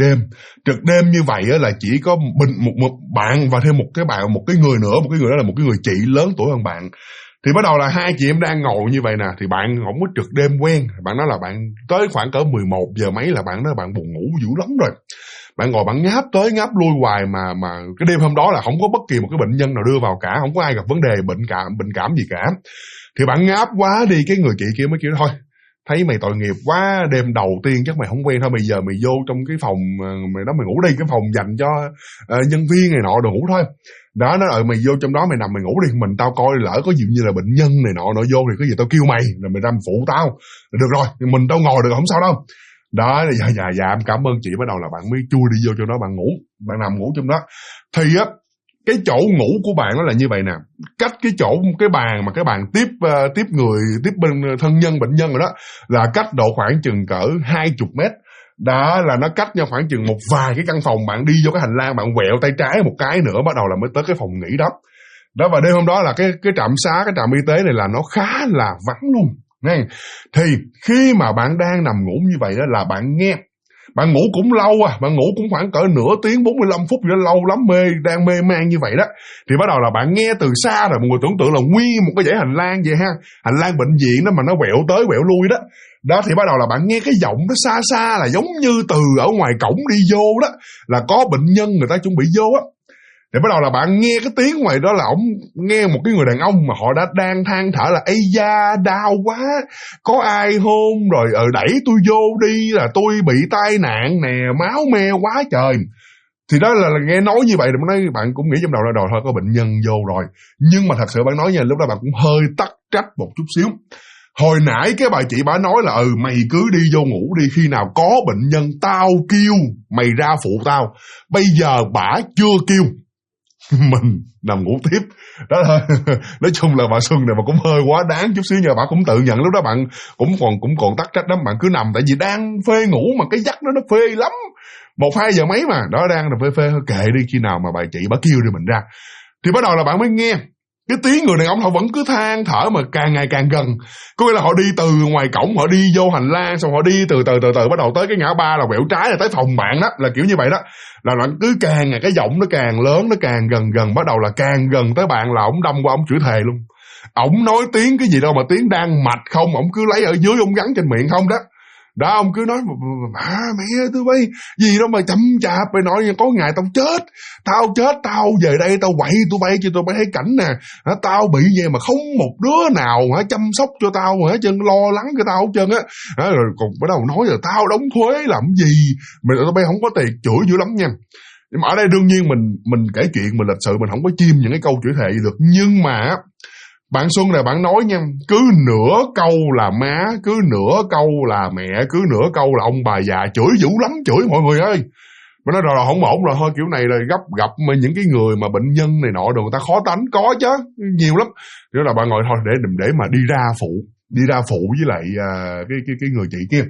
trực đêm như vậy á, là chỉ có một bạn và thêm một cái người nữa, một cái người đó là một cái người chị lớn tuổi hơn bạn. Thì bắt đầu là hai chị em đang ngồi như vậy nè, thì bạn không có trực đêm quen, bạn nói là bạn tới khoảng cỡ 11 giờ mấy là bạn nói bạn buồn ngủ dữ lắm rồi. Bạn ngồi bạn ngáp tới ngáp lui hoài mà cái đêm hôm đó là không có bất kỳ một cái bệnh nhân nào đưa vào cả, không có ai gặp vấn đề bệnh cảm gì cả. Thì bạn ngáp quá đi, cái người chị kia mới kêu thôi, thấy mày tội nghiệp quá, đêm đầu tiên chắc mày không quen thôi, bây giờ mày vô trong cái phòng mày đó mày ngủ đi, cái phòng dành cho nhân viên này nọ đồ ngủ thôi. Đó, nó mày vô trong đó mày nằm mày ngủ đi, mình tao coi lỡ có gì như là bệnh nhân này nọ vô thì có gì tao kêu mày rồi mày ra phụ tao. Được rồi, mình tao ngồi được không sao đâu. Đó, dạ em cảm ơn chị. Bắt đầu là bạn mới chui đi vô trong đó, bạn ngủ, bạn nằm ngủ trong đó. Thì á, cái chỗ ngủ của bạn nó là như vậy nè, cách cái chỗ cái bàn mà cái bàn tiếp người, tiếp bên thân nhân bệnh nhân rồi đó, là cách độ khoảng chừng cỡ 20 mét. Đó là nó cách nhau khoảng chừng một vài cái căn phòng. Bạn đi vô cái hành lang, bạn quẹo tay trái một cái nữa bắt đầu là mới tới cái phòng nghỉ đó. Đó, và đêm hôm đó là cái trạm xá, cái trạm y tế này là nó khá là vắng luôn. Nghe. Thì khi mà bạn đang nằm ngủ như vậy đó là bạn nghe, bạn ngủ cũng lâu bạn ngủ cũng khoảng cỡ nửa tiếng 45 phút gì đó, lâu lắm, đang mê man như vậy đó. Thì bắt đầu là bạn nghe từ xa rồi, mọi người tưởng tượng là nguyên một cái dãy hành lang vậy ha, hành lang bệnh viện đó mà nó quẹo tới quẹo lui đó. Đó thì bắt đầu là bạn nghe cái giọng nó xa xa là giống như từ ở ngoài cổng đi vô đó, là có bệnh nhân người ta chuẩn bị vô á. Thì bắt đầu là bạn nghe cái tiếng ngoài đó là ổng nghe một cái người đàn ông mà họ đã đang than thở là ây da đau quá, có ai hôn rồi đẩy tôi vô đi, là tôi bị tai nạn nè, máu me quá trời. Thì đó là nghe nói như vậy thì bạn cũng nghĩ trong đầu là rồi thôi có bệnh nhân vô rồi. Nhưng mà thật sự bạn nói nha, lúc đó bạn cũng hơi tắc trách một chút xíu. Hồi nãy cái bà chị bà nói là mày cứ đi vô ngủ đi, khi nào có bệnh nhân tao kêu mày ra phụ tao. Bây giờ bả chưa kêu, mình nằm ngủ tiếp. Đó thôi. Nói chung là bà Xuân này mà cũng hơi quá đáng chút xíu, nhưng bà cũng tự nhận lúc đó bạn cũng còn tắc trách lắm. Bạn cứ nằm tại vì đang phê ngủ mà cái giấc nó phê lắm, 1-2 giờ mấy mà đó, đang là phê kệ đi, khi nào mà bà chị bà kêu thì mình ra. Thì bắt đầu là bạn mới nghe cái tiếng người đàn ông họ vẫn cứ than thở mà càng ngày càng gần. Có nghĩa là họ đi từ ngoài cổng, họ đi vô hành lang, xong họ đi từ bắt đầu tới cái ngã ba là quẹo trái là tới phòng bạn đó, là kiểu như vậy đó. Là nó cứ càng ngày cái giọng nó càng lớn, nó càng gần, bắt đầu là càng gần tới bạn là ổng đâm qua ổng chửi thề luôn. Ổng nói tiếng cái gì đâu mà tiếng đang mạch không, ổng cứ lấy ở dưới ổng gắn trên miệng không đó. Đó, ông cứ nói mẹ tôi bay gì đâu mà chậm chạp, mày nói có ngày tao chết, tao về đây tao quậy tụi bay cho tụi bay thấy cảnh nè, tao bị về mà không một đứa nào chăm sóc cho tao mà chân lo lắng cho tao hết trơn á. Rồi còn bắt đầu nói là tao đóng thuế làm gì, mày tụi bay không có tiền, chửi dữ lắm nha. Nhưng mà ở đây đương nhiên mình kể chuyện mình lịch sự, mình không có chim những cái câu chửi thề gì được. Nhưng mà bạn Xuân này bạn nói nha, cứ nửa câu là má, cứ nửa câu là mẹ, cứ nửa câu là ông bà già, chửi dữ lắm, chửi mọi người ơi. Mà nói rồi không ổn rồi, thôi kiểu này là gặp những cái người mà bệnh nhân này nọ đồ người ta khó tánh, có chứ, nhiều lắm. Thế là bạn ngồi thôi để mà đi ra phụ với lại cái người chị kia.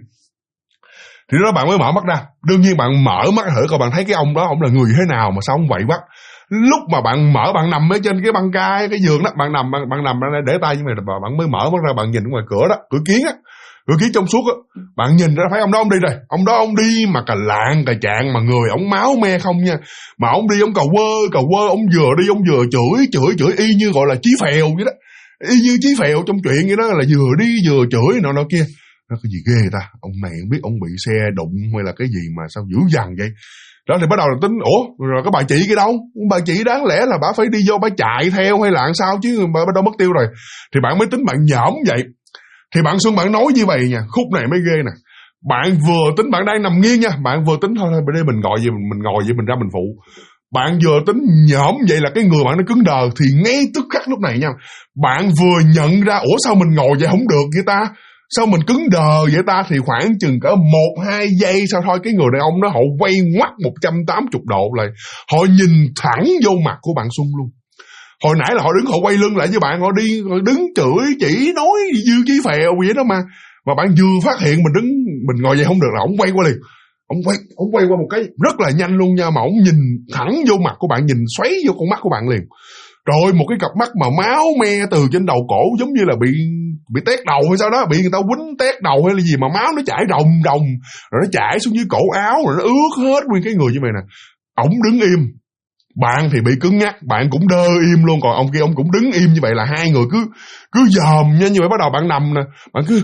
Thì đó bạn mới mở mắt ra. Đương nhiên bạn mở mắt thử coi bạn thấy cái ông đó, ông là người thế nào mà sao ông vậy quá. Lúc mà bạn mở, bạn nằm ở trên cái băng ca, cái giường đó, bạn nằm để tay như vậy, bạn mới mở mắt ra, bạn nhìn ngoài cửa đó, cửa kiến á, cửa kiến trong suốt á, bạn nhìn ra thấy ông đó ông đi rồi, ông đó ông đi mà cà lạng cà chạng, mà người ông máu me không nha, mà ông đi ông cà quơ, ông vừa đi ông vừa chửi y như gọi là Chí Phèo vậy đó, y như Chí Phèo trong chuyện vậy đó, là vừa đi vừa chửi nọ kia. Nó cái gì ghê ta, ông này không biết ông bị xe đụng hay là cái gì mà sao dữ dằn vậy. Đó thì bắt đầu là tính, rồi cái bà chị kia đâu? Bà chị đáng lẽ là bà phải đi vô bà chạy theo hay là sao chứ, bà đâu mất tiêu rồi. Thì bạn mới tính bạn nhõm vậy. Thì bạn Xuân bạn nói như vậy nha, khúc này mới ghê nè. Bạn vừa tính, bạn đang nằm nghiêng nha, bạn vừa tính thôi bên đây mình ngồi vậy mình ra mình phụ. Bạn vừa tính nhõm vậy là cái người bạn nó cứng đờ, thì ngay tức khắc lúc này nha, bạn vừa nhận ra sao mình ngồi vậy không được vậy ta? Sao mình cứng đờ vậy ta? Thì khoảng chừng cỡ 1-2 giây sau thôi, cái người đàn ông đó họ quay ngoắt 180 độ lại, họ nhìn thẳng vô mặt của bạn Xuân luôn. Hồi nãy là họ đứng, họ quay lưng lại với bạn, họ đứng chửi chỉ nói dư Chí Phèo vậy đó mà bạn vừa phát hiện mình ngồi vậy không được là ông quay qua liền. Ông quay qua một cái rất là nhanh luôn nha, mà ông nhìn thẳng vô mặt của bạn, nhìn xoáy vô con mắt của bạn liền. Rồi một cái cặp mắt mà máu me từ trên đầu cổ, giống như là bị tét đầu hay sao đó, bị người ta quýnh tét đầu hay là gì mà máu nó chảy ròng rồi nó chảy xuống dưới cổ áo, rồi nó ướt hết nguyên cái người như vậy nè. Ổng đứng im, bạn thì bị cứng nhắc, bạn cũng đơ im luôn, còn ông kia ông cũng đứng im như vậy, là hai người cứ dòm nha, như vậy bắt đầu bạn nằm nè, bạn cứ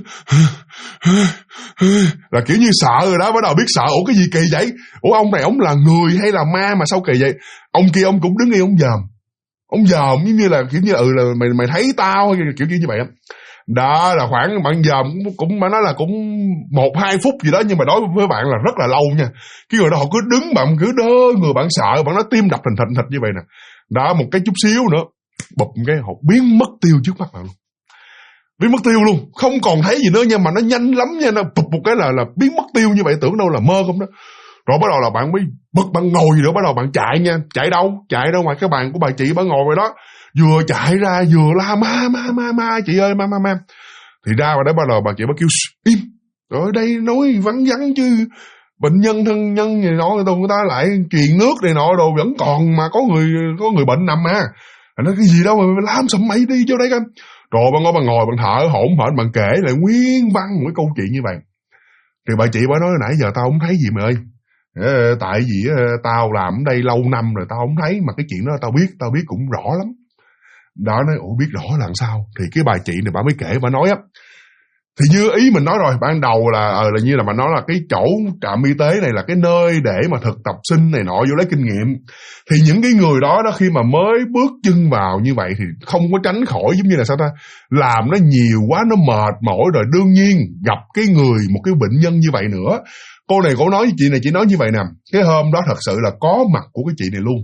là kiểu như sợ rồi đó, bắt đầu biết sợ, cái gì kỳ vậy? Ông này ông là người hay là ma mà sao kỳ vậy? Ông kia ông cũng đứng im, ông dòm giống như là kiểu như là mày thấy tao hay kiểu như vậy á. Đó là khoảng bạn dòm cũng mà nói là cũng 1-2 phút gì đó, nhưng mà đối với bạn là rất là lâu nha. Cái người đó họ cứ đứng, bạn cứ đơ người, bạn sợ, bạn nói tim đập thình thịch như vậy nè. Đó, một cái chút xíu nữa, bụp cái họ biến mất tiêu trước mắt bạn luôn. Biến mất tiêu luôn, không còn thấy gì nữa nha, mà nó nhanh lắm nha, nó bụp một cái là biến mất tiêu như vậy, tưởng đâu là mơ không đó. Rồi bắt đầu là bạn mới bật, bạn ngồi gì nữa, bắt đầu bạn chạy nha. Chạy ra ngoài cái bàn của bà chị, bà ngồi rồi đó, vừa chạy ra vừa la ma chị ơi, ma. Thì ra vào đấy bắt đầu bà chị bà kêu im, rồi đây nói vắng chứ bệnh nhân thân nhân này nọ, người ta lại truyền nước này nọ đồ vẫn còn mà có người bệnh nằm mà. Nói cái gì đâu mà làm sầm mày đi vô đây coi. Rồi bạn ngồi bạn thở hổn hển, bạn kể lại nguyên văn một cái câu chuyện như vậy. Thì bà chị bà nói nãy giờ tao không thấy gì mày ơi. Tại vì tao làm ở đây lâu năm rồi tao không thấy, mà cái chuyện đó tao biết cũng rõ lắm. Đó, nói biết rõ là làm sao. Thì cái bà chị này bà mới kể, bà nói á, thì như ý mình nói rồi ban đầu là như là bà nói là cái chỗ trạm y tế này là cái nơi để mà thực tập sinh này nọ vô lấy kinh nghiệm. Thì những cái người đó khi mà mới bước chân vào như vậy thì không có tránh khỏi, giống như là sao ta, làm nó nhiều quá nó mệt mỏi, rồi đương nhiên gặp một cái bệnh nhân như vậy nữa. Cô này, cô nói với chị này, chị nói như vậy nè, cái hôm đó thật sự là có mặt của cái chị này luôn.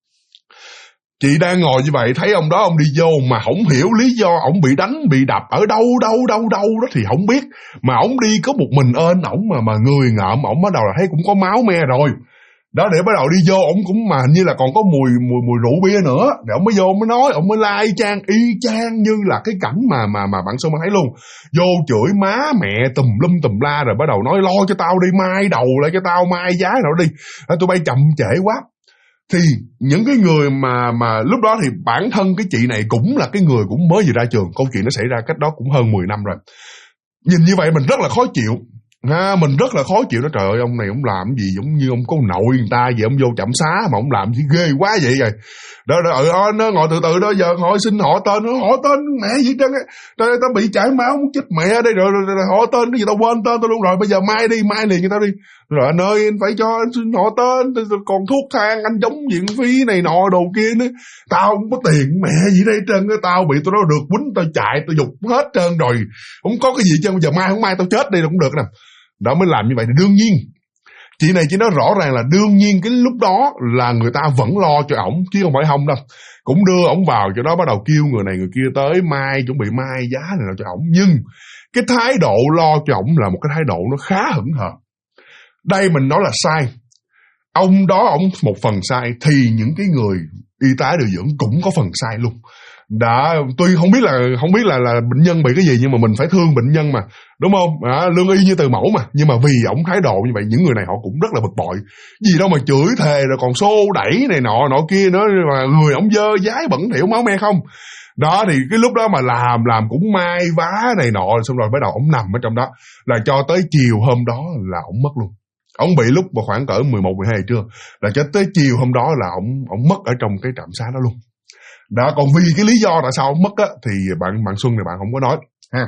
Chị đang ngồi như vậy, thấy ông đó ông đi vô mà không hiểu lý do, ông bị đánh, bị đập ở đâu đó thì không biết. Mà ông đi có một mình ổng mà người ngợm, ổng bắt đầu là thấy cũng có máu me rồi. Đó, để bắt đầu đi vô, ổng cũng mà như là còn có mùi rượu bia nữa. Để ổng mới vô, ổng mới nói, ổng mới la y chang như là cái cảnh mà bạn Xuân thấy luôn. Vô chửi má mẹ tùm lum tùm la, rồi bắt đầu nói lo cho tao đi, mai đầu lại cho tao, mai giá nào đi. Tụi bay chậm trễ quá. Thì những cái người mà lúc đó thì bản thân cái chị này cũng là cái người cũng mới vừa ra trường, câu chuyện nó xảy ra cách đó cũng hơn 10 năm rồi. Nhìn như vậy mình rất là khó chịu. Mình rất là khó chịu đó, trời ơi ông này ông làm gì giống như ông có nội người ta vậy, ông vô trạm xá mà ông làm gì ghê quá vậy rồi. Đó nó ngồi từ từ đó, giờ hỏi xin họ tên mẹ gì trơn á, tao bị chảy máu muốn chết mẹ đây rồi họ tên cái gì tao quên tên tao luôn rồi, bây giờ mai liền cho tao đi. Rồi anh ơi anh phải cho anh xin họ tên, còn thuốc thang anh chống viện phí này nọ đồ kia nữa, tao không có tiền mẹ gì đây trơn á, tao bị tụi nó rượt quýnh, tao chạy tao dục hết trơn rồi, không có cái gì trơn, bây giờ không mai tao chết đi cũng được nè. Đó mới làm như vậy. Thì đương nhiên chị này chỉ nói rõ ràng là đương nhiên cái lúc đó là người ta vẫn lo cho ổng chứ không phải không đâu, cũng đưa ổng vào cho đó, bắt đầu kêu người này người kia tới mai, chuẩn bị mai giá này cho ổng. Nhưng cái thái độ lo cho ổng là một cái thái độ nó khá hững hờ. Đây mình nói là sai, ông đó ổng một phần sai, thì những cái người y tá điều dưỡng cũng có phần sai luôn. Tuy không biết là bệnh nhân bị cái gì, nhưng mà mình phải thương bệnh nhân mà, đúng không? Lương y như từ mẫu mà, nhưng mà vì ổng thái độ như vậy, những người này họ cũng rất là bực bội. Gì đâu mà chửi thề rồi còn xô đẩy này nọ kia nữa, mà người ổng dơ dái bẩn thỉu máu me không. Đó thì cái lúc đó mà làm cũng mai vá này nọ, xong rồi bắt đầu ổng nằm ở trong đó, là cho tới chiều hôm đó là ổng mất luôn. Ổng bị lúc mà khoảng cỡ 11-12 giờ trưa, là cho tới chiều hôm đó là ổng mất ở trong cái trạm xá đó luôn. Đó, còn vì cái lý do tại sao ổng mất á thì bạn Xuân này bạn không có nói ha.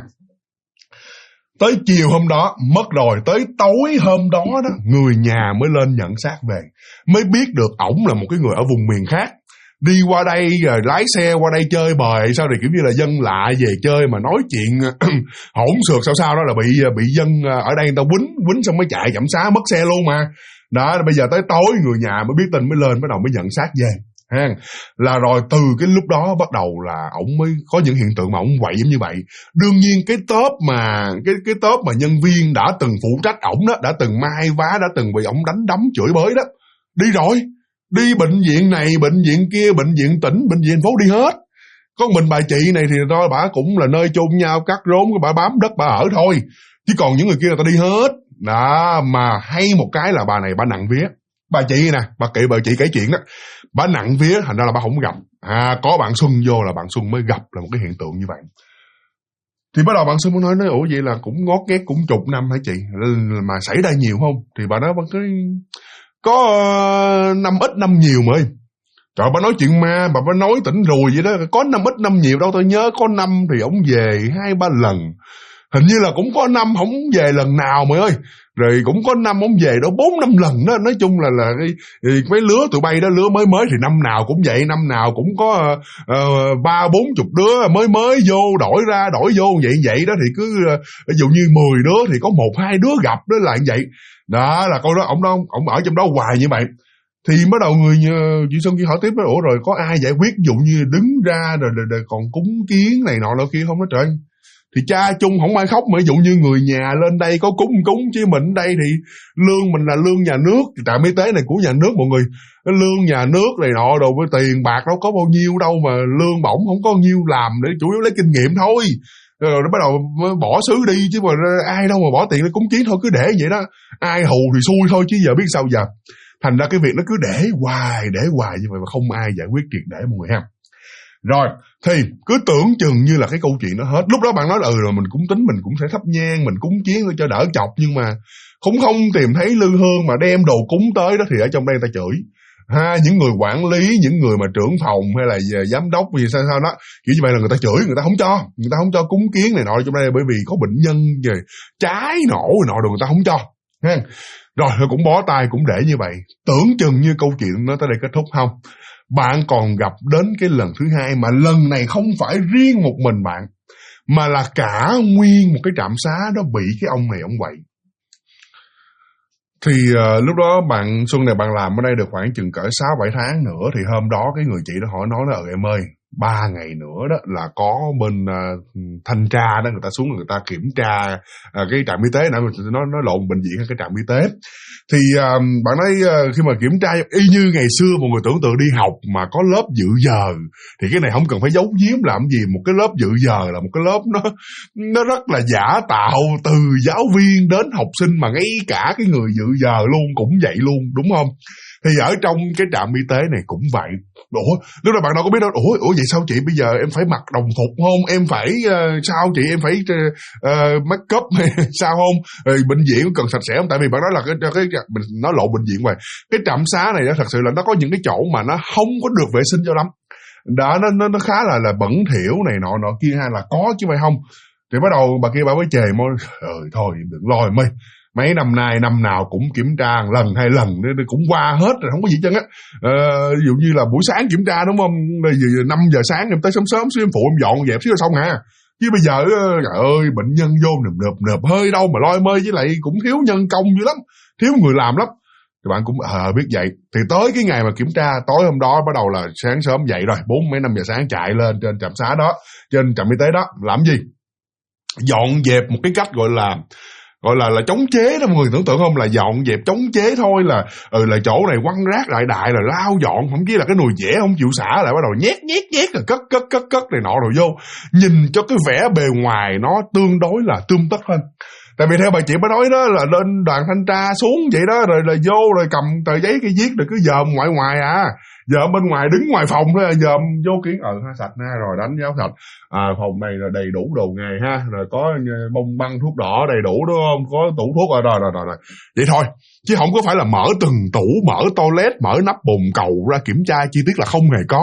Tới chiều hôm đó mất rồi, tới tối hôm đó đó, người nhà mới lên nhận xác về, mới biết được ổng là một cái người ở vùng miền khác, đi qua đây rồi lái xe qua đây chơi bời sao, thì kiểu như là dân lạ về chơi mà nói chuyện hỗn xược sao đó, là bị dân ở đây người ta quýnh xong mới chạy chậm xá mất xe luôn mà. Đó, bây giờ tới tối người nhà mới biết tin, mới lên bắt đầu mới nhận xác về ha. Là rồi từ cái lúc đó bắt đầu là ổng mới có những hiện tượng mà ổng quậy giống như vậy. Đương nhiên cái tốp mà nhân viên đã từng phụ trách ổng đó, đã từng mai vá, đã từng bị ổng đánh đấm chửi bới đó, đi rồi. Đi bệnh viện này, bệnh viện kia, bệnh viện tỉnh, bệnh viện phố đi hết. Có mình bà chị này thì đó, bà cũng là nơi chôn nhau cắt rốn, bà bám đất bà ở thôi. Chứ còn những người kia người ta đi hết. Đó, mà hay một cái là bà này bà nặng vía. Bà chị nè, bà chị kể chuyện đó, bà nặng vía, thành ra là bà không gặp. Có bạn Xuân vô là bạn Xuân mới gặp là một cái hiện tượng như vậy. Thì bắt đầu bạn Xuân mới nói ủa vậy là cũng ngót nghét cũng chục năm hả chị? Mà xảy ra nhiều không? Thì bà nói có năm ít năm nhiều mà ơi. Trời, bà nói chuyện ma, bà nói tỉnh rồi vậy đó. Có năm ít năm nhiều đâu, tôi nhớ có năm thì ổng về 2-3 lần. Hình như là cũng có năm ổng về lần nào mà ơi. Rồi cũng có năm ổng về đó 4-5 lần đó. Nói chung là mấy lứa tụi bay đó, lứa mới thì năm nào cũng vậy. Năm nào cũng có 30-40 đứa mới vô, đổi ra đổi vô vậy đó. Thì cứ ví dụ như 10 đứa thì có 1-2 đứa gặp đó là như vậy. Đó là câu đó, ổng ở trong đó hoài như vậy. Thì bắt đầu chị Xuân kia hỏi tiếp đó, ủa rồi có ai giải quyết, ví dụ như đứng ra rồi còn cúng kiến này nọ kia không đó trời. Thì cha chung không ai khóc, mà ví dụ như người nhà lên đây có cúng chứ mình đây thì lương mình là lương nhà nước, trạm y tế này của nhà nước mọi người, lương nhà nước này nọ đồ, với tiền bạc đâu có bao nhiêu đâu mà lương bổng không có nhiêu, làm để chủ yếu lấy kinh nghiệm thôi. Rồi nó bắt đầu bỏ xứ đi, chứ mà ai đâu mà bỏ tiền để cúng kiến, thôi cứ để vậy đó, ai hù thì xui thôi chứ giờ biết sao giờ. Thành ra cái việc nó cứ để hoài như vậy mà không ai giải quyết triệt để mọi người ha. Rồi thì cứ tưởng chừng như là cái câu chuyện nó hết. Lúc đó bạn nói rồi mình cũng tính mình cũng sẽ thắp nhang, mình cúng kiến cho đỡ chọc, nhưng mà cũng không tìm thấy lư hương mà đem đồ cúng tới đó, thì ở trong đây người ta chửi. Những người quản lý, những người mà trưởng phòng hay là giám đốc gì sao đó, kiểu như vậy là người ta chửi, người ta không cho cúng kiến này nọ trong đây, bởi vì có bệnh nhân về trái nổ nọ đồ, người ta không cho ha. Rồi cũng bó tay, cũng để như vậy. Tưởng chừng như câu chuyện nó tới đây kết thúc không. Bạn còn gặp đến cái lần thứ hai, mà lần này không phải riêng một mình bạn, mà là cả nguyên một cái trạm xá đó bị cái ông này ông quậy. Thì lúc đó bạn Xuân này bạn làm ở đây được khoảng chừng cỡ 6-7 tháng nữa. Thì hôm đó cái người chị đó hỏi nói là em ơi, 3 ngày nữa đó là có bên thanh tra đó, người ta xuống người ta kiểm tra cái trạm y tế, nó lộn bệnh viện hay cái trạm y tế. Thì bạn nói khi mà kiểm tra y như ngày xưa mọi người tưởng tượng đi học mà có lớp dự giờ, thì cái này không cần phải giấu giếm làm gì. Một cái lớp dự giờ là một cái lớp nó rất là giả tạo, từ giáo viên đến học sinh, mà ngay cả cái người dự giờ luôn cũng vậy luôn, đúng không? Thì ở trong cái trạm y tế này cũng vậy. Ủa, lúc đó bạn đâu có biết đâu. Ủa vậy sao chị, bây giờ em phải mặc đồng phục không? Em phải sao chị, em phải make up hay sao không? Rồi bệnh viện cần sạch sẽ không? Tại vì bạn nói là cái mình nói lộ bệnh viện vậy. Cái trạm xá này đó thật sự là nó có những cái chỗ mà nó không có được vệ sinh cho lắm. Đó, nó khá là bẩn thỉu này nọ kia, hay là có chứ phải không? Thì bắt đầu bà kia bà mới chề môi, thôi đừng lo mày. Mấy năm nay năm nào cũng kiểm tra 1-2 lần, cũng qua hết rồi, không có gì chân á. Ví dụ như là buổi sáng kiểm tra đúng không, 5 giờ sáng em tới sớm xíu em phụ em dọn dẹp xíu là xong hả. Chứ bây giờ trời ơi, bệnh nhân vô nộp hơi đâu mà loi mơi, với lại cũng thiếu nhân công dữ lắm, thiếu người làm lắm. Thì bạn cũng biết vậy. Thì tới cái ngày mà kiểm tra, tối hôm đó bắt đầu là sáng sớm dậy rồi, 4-5 giờ sáng chạy lên trên trạm xá đó, trên trạm y tế đó, làm gì? Dọn dẹp một cái cách gọi là gọi là chống chế đó, mọi người tưởng tượng không, là dọn dẹp chống chế thôi, là chỗ này quăng rác đại đại là lao dọn, thậm chí là cái nồi dẻ không chịu xả lại bắt đầu nhét rồi cất này nọ rồi vô, nhìn cho cái vẻ bề ngoài nó tương đối là tươm tất hơn. Tại vì theo bà chị mới nói đó là lên đoàn thanh tra xuống vậy đó, rồi là vô rồi cầm tờ giấy cái viết rồi cứ dòm ngoài dòm bên ngoài, đứng ngoài phòng thôi, dòm vô kiến sạch ha, rồi đánh dấu sạch, phòng này là đầy đủ đồ nghề ha, rồi có bông băng thuốc đỏ đầy đủ đúng không, có tủ thuốc rồi vậy thôi, chứ không có phải là mở từng tủ, mở toilet, mở nắp bồn cầu ra kiểm tra chi tiết, là không hề có.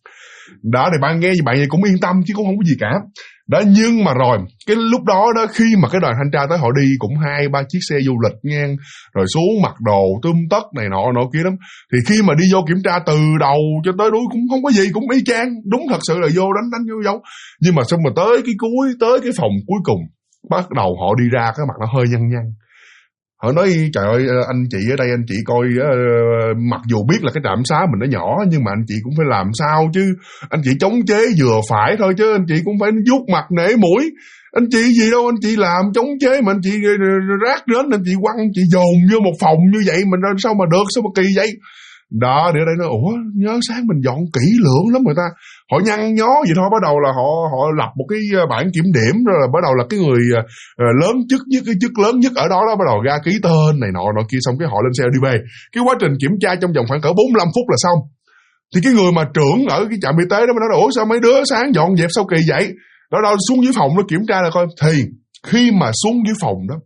Đó thì bạn nghe như bạn cũng yên tâm chứ cũng không có gì cả. Đó, nhưng mà rồi cái lúc đó khi mà cái đoàn thanh tra tới họ đi cũng 2-3 chiếc xe du lịch ngang, rồi xuống mặc đồ tươm tất này nọ kia lắm, thì khi mà đi vô kiểm tra từ đầu cho tới đuôi cũng không có gì, cũng y chang, đúng thật sự là vô đánh vô dấu. Nhưng mà xong mà tới cái phòng cuối cùng, bắt đầu họ đi ra cái mặt nó hơi nhăn. Họ nói trời ơi anh chị ở đây, anh chị coi mặc dù biết là cái trạm xá mình nó nhỏ, nhưng mà anh chị cũng phải làm sao chứ, anh chị chống chế vừa phải thôi chứ, anh chị cũng phải vuốt mặt nể mũi. Anh chị gì đâu, anh chị làm chống chế mà anh chị rác rến, anh chị quăng, anh chị dồn vô một phòng như vậy mình sao mà được, sao mà kỳ vậy. Đó, để ở đây nói nhớ sáng mình dọn kỹ lưỡng lắm, người ta họ nhăn nhó vậy thôi, bắt đầu là họ lập một cái bảng kiểm điểm, rồi là bắt đầu là cái người lớn chức nhất, cái chức lớn nhất ở đó bắt đầu ra ký tên này nọ kia, xong cái họ lên xe đi về. Cái quá trình kiểm tra trong vòng khoảng cỡ 45 phút là xong. Thì cái người mà trưởng ở cái trạm y tế đó mà nói là sao mấy đứa sáng dọn dẹp sao kỳ vậy, đó xuống dưới phòng nó kiểm tra là coi. Thì khi mà xuống dưới phòng đó,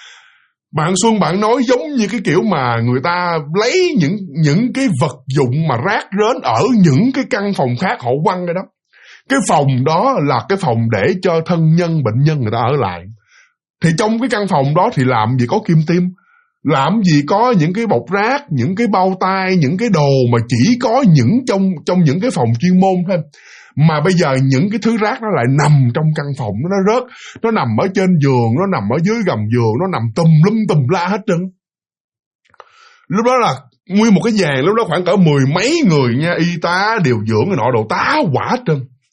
bạn Xuân bạn nói giống như cái kiểu mà người ta lấy những cái vật dụng mà rác rến ở những cái căn phòng khác họ quăng cái đó. Cái phòng đó là cái phòng để cho thân nhân, bệnh nhân người ta ở lại. Thì trong cái căn phòng đó thì làm gì có kim tiêm, làm gì có những cái bọc rác, những cái bao tay, những cái đồ mà chỉ có những trong những cái phòng chuyên môn thôi. Mà bây giờ những cái thứ rác nó lại nằm trong căn phòng, nó rớt, nó nằm ở trên giường, nó nằm ở dưới gầm giường, nó nằm tùm la hết trơn. Lúc đó là nguyên một cái vàng, lúc đó khoảng cỡ 10 mấy người nha, y tá, điều dưỡng cái nọ đồ tá quả hết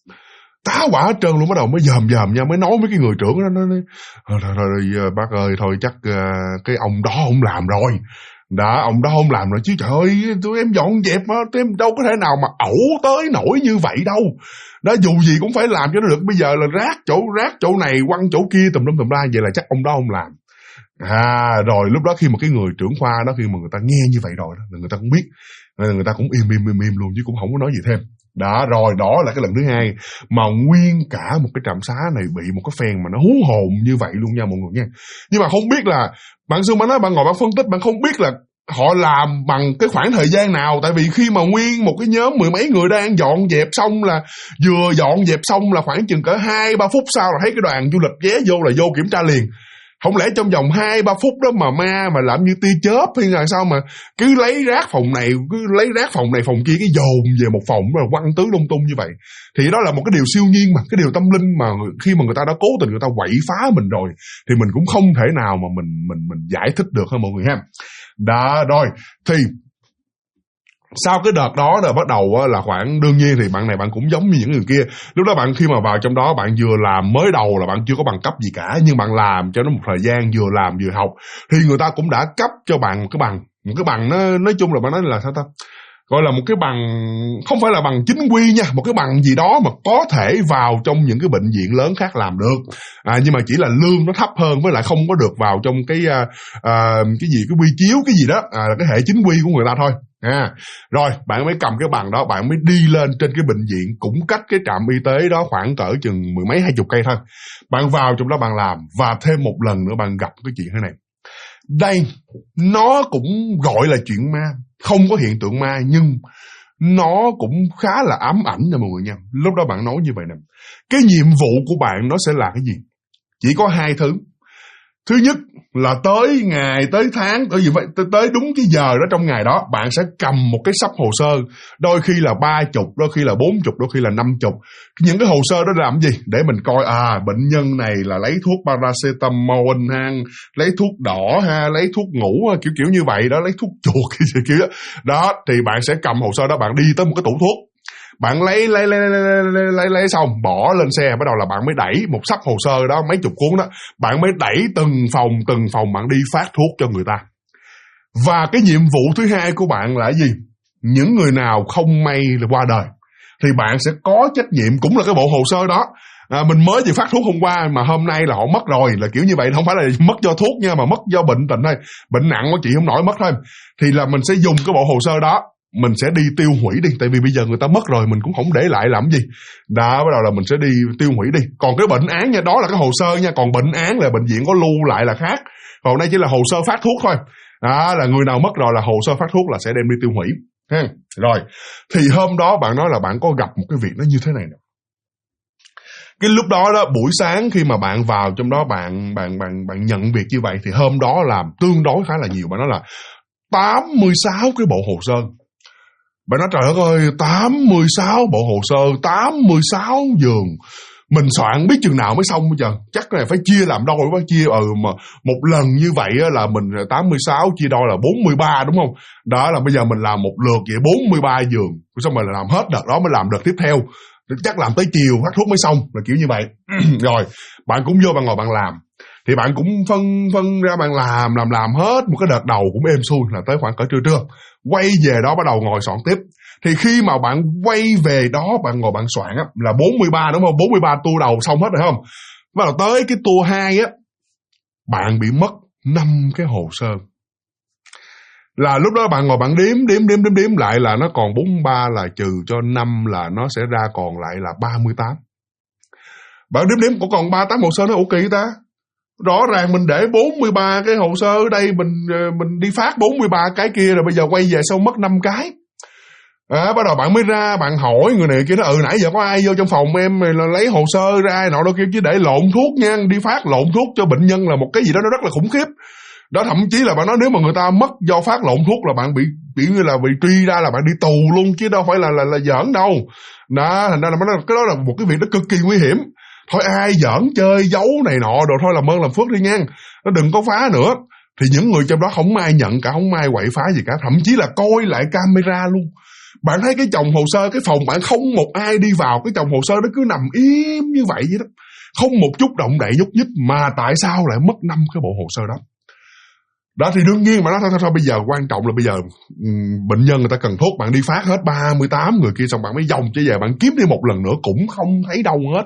trơn luôn. Bắt đầu mới dòm nha, mới nói với cái người trưởng đó, nói thôi bác ơi, thôi chắc cái ông đó không làm rồi. Đó, ông đó không làm rồi chứ, trời ơi, tụi em dọn dẹp mà, tụi em đâu có thể nào mà ẩu tới nổi như vậy đâu. Đó, dù gì cũng phải làm cho nó được. Bây giờ là rác chỗ này quăng chỗ kia tùm lum la, vậy là chắc ông đó không làm. Rồi lúc đó khi mà cái người trưởng khoa đó, khi mà người ta nghe như vậy rồi đó, người ta cũng biết, người ta cũng im luôn chứ cũng không có nói gì thêm. Đó, rồi đó là cái lần thứ hai mà nguyên cả một cái trạm xá này bị một cái phèn mà nó hú hồn như vậy luôn nha mọi người nha. Nhưng mà không biết là bạn Xuân bạn nói, bạn ngồi bạn phân tích, bạn không biết là họ làm bằng cái khoảng thời gian nào. Tại vì khi mà nguyên một cái nhóm 10 mấy người đang dọn dẹp xong, là vừa dọn dẹp xong là khoảng chừng cỡ 2-3 phút sau là thấy cái đoàn du lịch ghé vô là vô kiểm tra liền. Không lẽ trong vòng 2-3 phút đó mà làm như tia chớp hay là sao mà cứ lấy rác phòng này, phòng kia, cái dồn về một phòng rồi quăng tứ lung tung như vậy. Thì đó là một cái điều siêu nhiên mà, cái điều tâm linh mà khi mà người ta đã cố tình người ta quậy phá mình rồi thì mình cũng không thể nào mà mình giải thích được ha mọi người ha. Đó, rồi thì sau cái đợt đó là bắt đầu là khoảng, đương nhiên thì bạn này bạn cũng giống như những người kia. Lúc đó bạn khi mà vào trong đó, bạn vừa làm mới đầu là bạn chưa có bằng cấp gì cả, nhưng bạn làm cho nó một thời gian, vừa làm vừa học, thì người ta cũng đã cấp cho bạn một cái bằng nó nói chung là bạn nói là sao ta, gọi là một cái bằng, không phải là bằng chính quy nha, một cái bằng gì đó mà có thể vào trong những cái bệnh viện lớn khác làm được, nhưng mà chỉ là lương nó thấp hơn, với lại không có được vào trong cái cái quy chiếu cái gì đó, là cái hệ chính quy của người ta thôi. Rồi bạn mới cầm cái bằng đó, bạn mới đi lên trên cái bệnh viện cũng cách cái trạm y tế đó khoảng cỡ chừng 10 mấy 20 cây thôi. Bạn vào trong đó bạn làm, và thêm một lần nữa bạn gặp cái chuyện thế này. Đây nó cũng gọi là chuyện ma, không có hiện tượng ma, nhưng nó cũng khá là ám ảnh nha mọi người nha. Lúc đó bạn nói như vậy nè, cái nhiệm vụ của bạn nó sẽ là cái gì? Chỉ có 2 thứ. Thứ nhất là tới ngày, tới tháng, tới đúng cái giờ đó trong ngày đó, bạn sẽ cầm một cái xấp hồ sơ, đôi khi là 30, đôi khi là 40, đôi khi là 50. Những cái hồ sơ đó làm gì? Để mình coi, bệnh nhân này là lấy thuốc paracetamol ha, lấy thuốc đỏ ha, lấy thuốc ngủ kiểu như vậy đó, lấy thuốc chuột kiểu đó. Đó, thì bạn sẽ cầm hồ sơ đó, bạn đi tới một cái tủ thuốc. Bạn lấy xong, bỏ lên xe, bắt đầu là bạn mới đẩy một xấp hồ sơ đó, mấy chục cuốn đó, bạn mới đẩy từng phòng bạn đi phát thuốc cho người ta. Và cái nhiệm vụ thứ hai của bạn là gì? Những người nào không may là qua đời thì bạn sẽ có trách nhiệm, cũng là cái bộ hồ sơ đó. Mình mới chỉ phát thuốc hôm qua mà hôm nay là họ mất rồi, là kiểu như vậy, không phải là mất do thuốc nha, mà mất do bệnh tật thôi, bệnh nặng quá chị không nổi mất thôi. Thì là mình sẽ dùng cái bộ hồ sơ đó, mình sẽ đi tiêu hủy đi, tại vì bây giờ người ta mất rồi mình cũng không để lại làm gì. Đó, bắt đầu là mình sẽ đi tiêu hủy đi. Còn cái bệnh án nha, đó là cái hồ sơ nha, còn bệnh án là bệnh viện có lưu lại là khác. Còn đây chỉ là hồ sơ phát thuốc thôi. Đó, là người nào mất rồi là hồ sơ phát thuốc là sẽ đem đi tiêu hủy. Rồi, thì hôm đó bạn nói là bạn có gặp một cái việc nó như thế này nè. Cái lúc đó đó, buổi sáng khi mà bạn vào trong đó bạn nhận việc như vậy thì hôm đó làm tương đối khá là nhiều. Bạn nói là 86 cái bộ hồ sơ. Bạn nói trời đất ơi, 86 bộ hồ sơ, 86 giường. Mình soạn biết chừng nào mới xong bây giờ. Chắc là phải chia làm đôi, phải chia mà một lần như vậy là mình 86 chia đôi là 43 đúng không? Đó là bây giờ mình làm một lượt vậy 43 giường. Xong rồi làm hết đợt đó mới làm đợt tiếp theo. Chắc làm tới chiều phát thuốc mới xong, là kiểu như vậy. Rồi, bạn cũng vô bạn ngồi bạn làm. Thì bạn cũng phân ra bạn làm hết một cái đợt đầu cũng êm xuôi, là tới khoảng cỡ trưa. Quay về đó bắt đầu ngồi soạn tiếp. Thì khi mà bạn quay về đó bạn ngồi bạn soạn á, là 43 đúng không? 43 tour đầu xong hết rồi không? Bắt đầu tới cái tour 2 á, bạn bị mất 5 cái hồ sơ. Là lúc đó bạn ngồi bạn đếm lại là nó còn 43, là trừ cho 5 là nó sẽ ra còn lại là 38. Bạn đếm cũng còn 38 hồ sơ, nó ok ta? Rõ ràng mình để 43 cái hồ sơ ở đây, mình đi phát 43 cái kia rồi bây giờ quay về sau mất 5 cái. Bắt đầu bạn mới ra bạn hỏi người này kia, nó nãy giờ có ai vô trong phòng em là lấy hồ sơ ra nọ đâu kia, chứ để lộn thuốc nha, đi phát lộn thuốc cho bệnh nhân là một cái gì đó nó rất là khủng khiếp. Đó, thậm chí là bạn nói nếu mà người ta mất do phát lộn thuốc là bạn bị như là bị truy ra là bạn đi tù luôn, chứ đâu phải là giỡn đâu. Đó, thành ra là cái đó là một cái việc nó cực kỳ nguy hiểm. Thôi ai giỡn chơi giấu này nọ rồi thôi làm ơn làm phước đi nha, nó đừng có phá nữa. Thì những người trong đó không ai nhận cả, không ai quậy phá gì cả, thậm chí là coi lại camera luôn. Bạn thấy cái chồng hồ sơ, cái phòng bạn không một ai đi vào, cái chồng hồ sơ nó cứ nằm im như vậy đó, không một chút động đậy nhúc nhích, mà tại sao lại mất 5 cái bộ hồ sơ đó? Đó thì đương nhiên mà nói thôi bây giờ quan trọng là bây giờ bệnh nhân người ta cần thuốc, bạn đi phát hết 38 người kia xong bạn mới dòng trở về, bạn kiếm đi một lần nữa cũng không thấy đâu hết.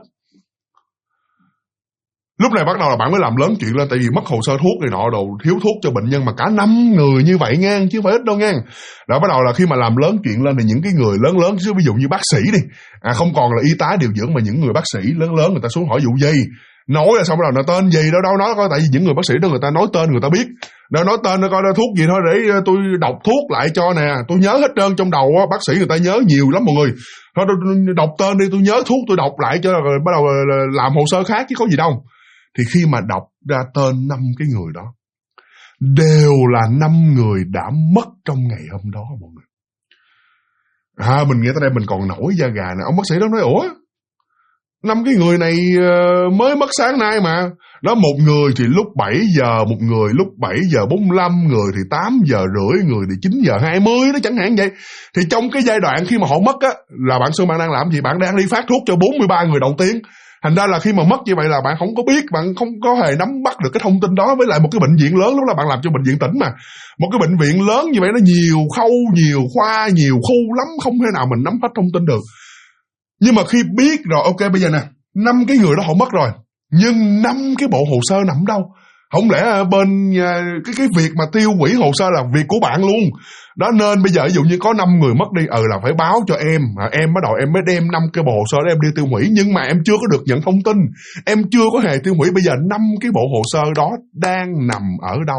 Lúc này bắt đầu là bạn mới làm lớn chuyện lên, tại vì mất hồ sơ thuốc này nọ đồ, thiếu thuốc cho bệnh nhân mà cả 5 người như vậy ngang, chứ không phải ít đâu ngang. Rồi bắt đầu là khi mà làm lớn chuyện lên thì những cái người lớn, chứ ví dụ như bác sĩ đi, không còn là y tá điều dưỡng mà những người bác sĩ lớn người ta xuống hỏi vụ gì, nói là xong rồi nó tên gì đâu nói coi, tại vì những người bác sĩ đó người ta nói tên người ta biết, nói tên nó coi là thuốc gì thôi để tôi đọc thuốc lại cho nè, tôi nhớ hết trơn trong đầu á, bác sĩ người ta nhớ nhiều lắm mọi người. Thôi tôi đọc tên đi, tôi nhớ thuốc tôi đọc lại cho rồi bắt đầu làm hồ sơ khác chứ có gì đâu. Thì khi mà đọc ra tên 5 cái người đó, đều là 5 người đã mất trong ngày hôm đó mọi người. Mình nghe tới đây mình còn nổi da gà nè. Ông bác sĩ đó nói ủa, 5 cái người này mới mất sáng nay mà. Đó, một người thì lúc 7 giờ, một người lúc 7 giờ 45, người thì 8 giờ rưỡi, người thì 9 giờ 20, nó chẳng hạn vậy. Thì trong cái giai đoạn khi mà họ mất á, là bạn Xuân bạn đang làm gì? Bạn đang đi phát thuốc cho 43 người đầu tiên. Thành ra là khi mà mất như vậy là bạn không có biết, bạn không có hề nắm bắt được cái thông tin đó. Với lại một cái bệnh viện lớn, lúc là bạn làm cho bệnh viện tỉnh mà, một cái bệnh viện lớn như vậy nó nhiều khâu, nhiều khoa, nhiều khu lắm, không thể nào mình nắm hết thông tin được. Nhưng mà khi biết rồi, ok bây giờ nè, 5 cái người đó họ mất rồi, nhưng 5 cái bộ hồ sơ nằm đâu? Không lẽ bên cái việc mà tiêu hủy hồ sơ là việc của bạn luôn? Đó, nên bây giờ ví dụ như có 5 người mất đi, là phải báo cho em bắt đầu em mới đem 5 cái bộ hồ sơ đó em đi tiêu hủy, nhưng mà em chưa có được nhận thông tin, em chưa có hề tiêu hủy. Bây giờ 5 cái bộ hồ sơ đó đang nằm ở đâu?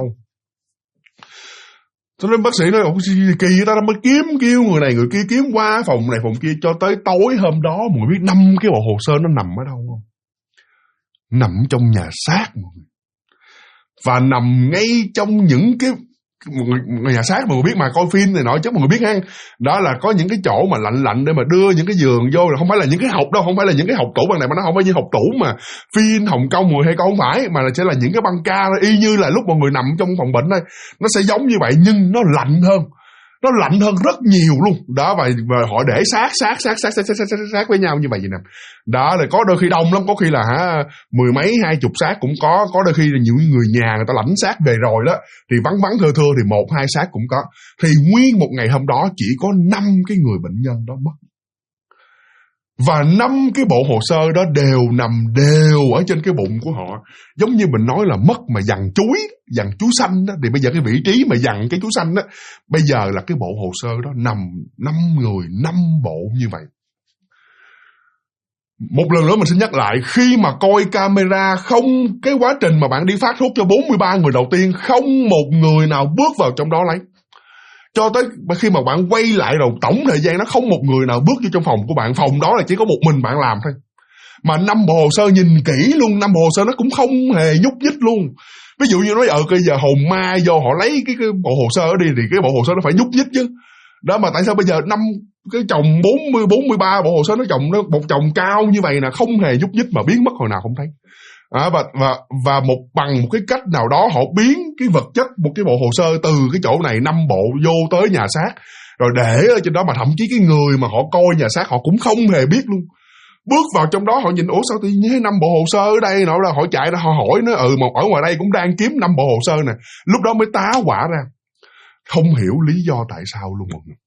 Cho nên bác sĩ nói kỳ ta mới kêu người này người kia, kiếm qua phòng này phòng kia, cho tới tối hôm đó mọi người biết 5 cái bộ hồ sơ nó nằm ở đâu không? Nằm trong nhà xác mọi người. Và nằm ngay trong những cái nhà xác, mọi người biết mà coi phim này nọ chắc mọi người biết ha. Đó là có những cái chỗ mà lạnh để mà đưa những cái giường vô, là không phải là những cái hộc đâu, không phải là những cái hộc tủ bằng này, mà nó không phải như hộc tủ mà phim Hồng Kông người hay không phải, mà là sẽ là những cái băng ca y như là lúc mọi người nằm trong phòng bệnh đây, nó sẽ giống như vậy nhưng nó lạnh hơn. nó lạnh hơn rất nhiều luôn. Đó, và họ để sát với nhau như vậy nè. Đó, là có đôi khi đông lắm, có khi là mười mấy 20 xác cũng có đôi khi là những người nhà người ta lãnh xác về rồi đó, thì vắng thưa thì 1-2 xác cũng có. Thì nguyên một ngày hôm đó chỉ có 5 cái người bệnh nhân đó mất. Và 5 cái bộ hồ sơ đó đều nằm ở trên cái bụng của họ. Giống như mình nói là mất mà dằn chuối xanh đó. Thì bây giờ cái vị trí mà dằn cái chuối xanh đó, bây giờ là cái bộ hồ sơ đó nằm 5 người, 5 bộ như vậy. Một lần nữa mình xin nhắc lại, khi mà coi camera, không cái quá trình mà bạn đi phát thuốc cho 43 người đầu tiên, không một người nào bước vào trong đó lấy. Cho tới khi mà bạn quay lại rồi tổng thời gian nó không một người nào bước vô trong phòng của bạn. Phòng đó là chỉ có một mình bạn làm thôi. Mà 5 bộ hồ sơ nhìn kỹ luôn, 5 bộ hồ sơ nó cũng không hề nhúc nhích luôn. Ví dụ như nói bây giờ hồn ma vô họ lấy cái bộ hồ sơ đó đi, thì cái bộ hồ sơ nó phải nhúc nhích chứ. Đó, mà tại sao bây giờ 5 cái chồng 43 bộ hồ sơ nó chồng, nó một chồng cao như vậy nè, không hề nhúc nhích mà biến mất hồi nào không thấy. Và bằng một cái cách nào đó họ biến cái vật chất, một cái bộ hồ sơ từ cái chỗ này 5 bộ vô tới nhà xác, rồi để ở trên đó, mà thậm chí cái người mà họ coi nhà xác họ cũng không hề biết luôn. Bước vào trong đó họ nhìn, ủa sao tự nhiên 5 bộ hồ sơ ở đây, nó là họ chạy ra họ hỏi nó, mà ở ngoài đây cũng đang kiếm 5 bộ hồ sơ nè. Lúc đó mới tá hỏa ra, không hiểu lý do tại sao luôn mọi người.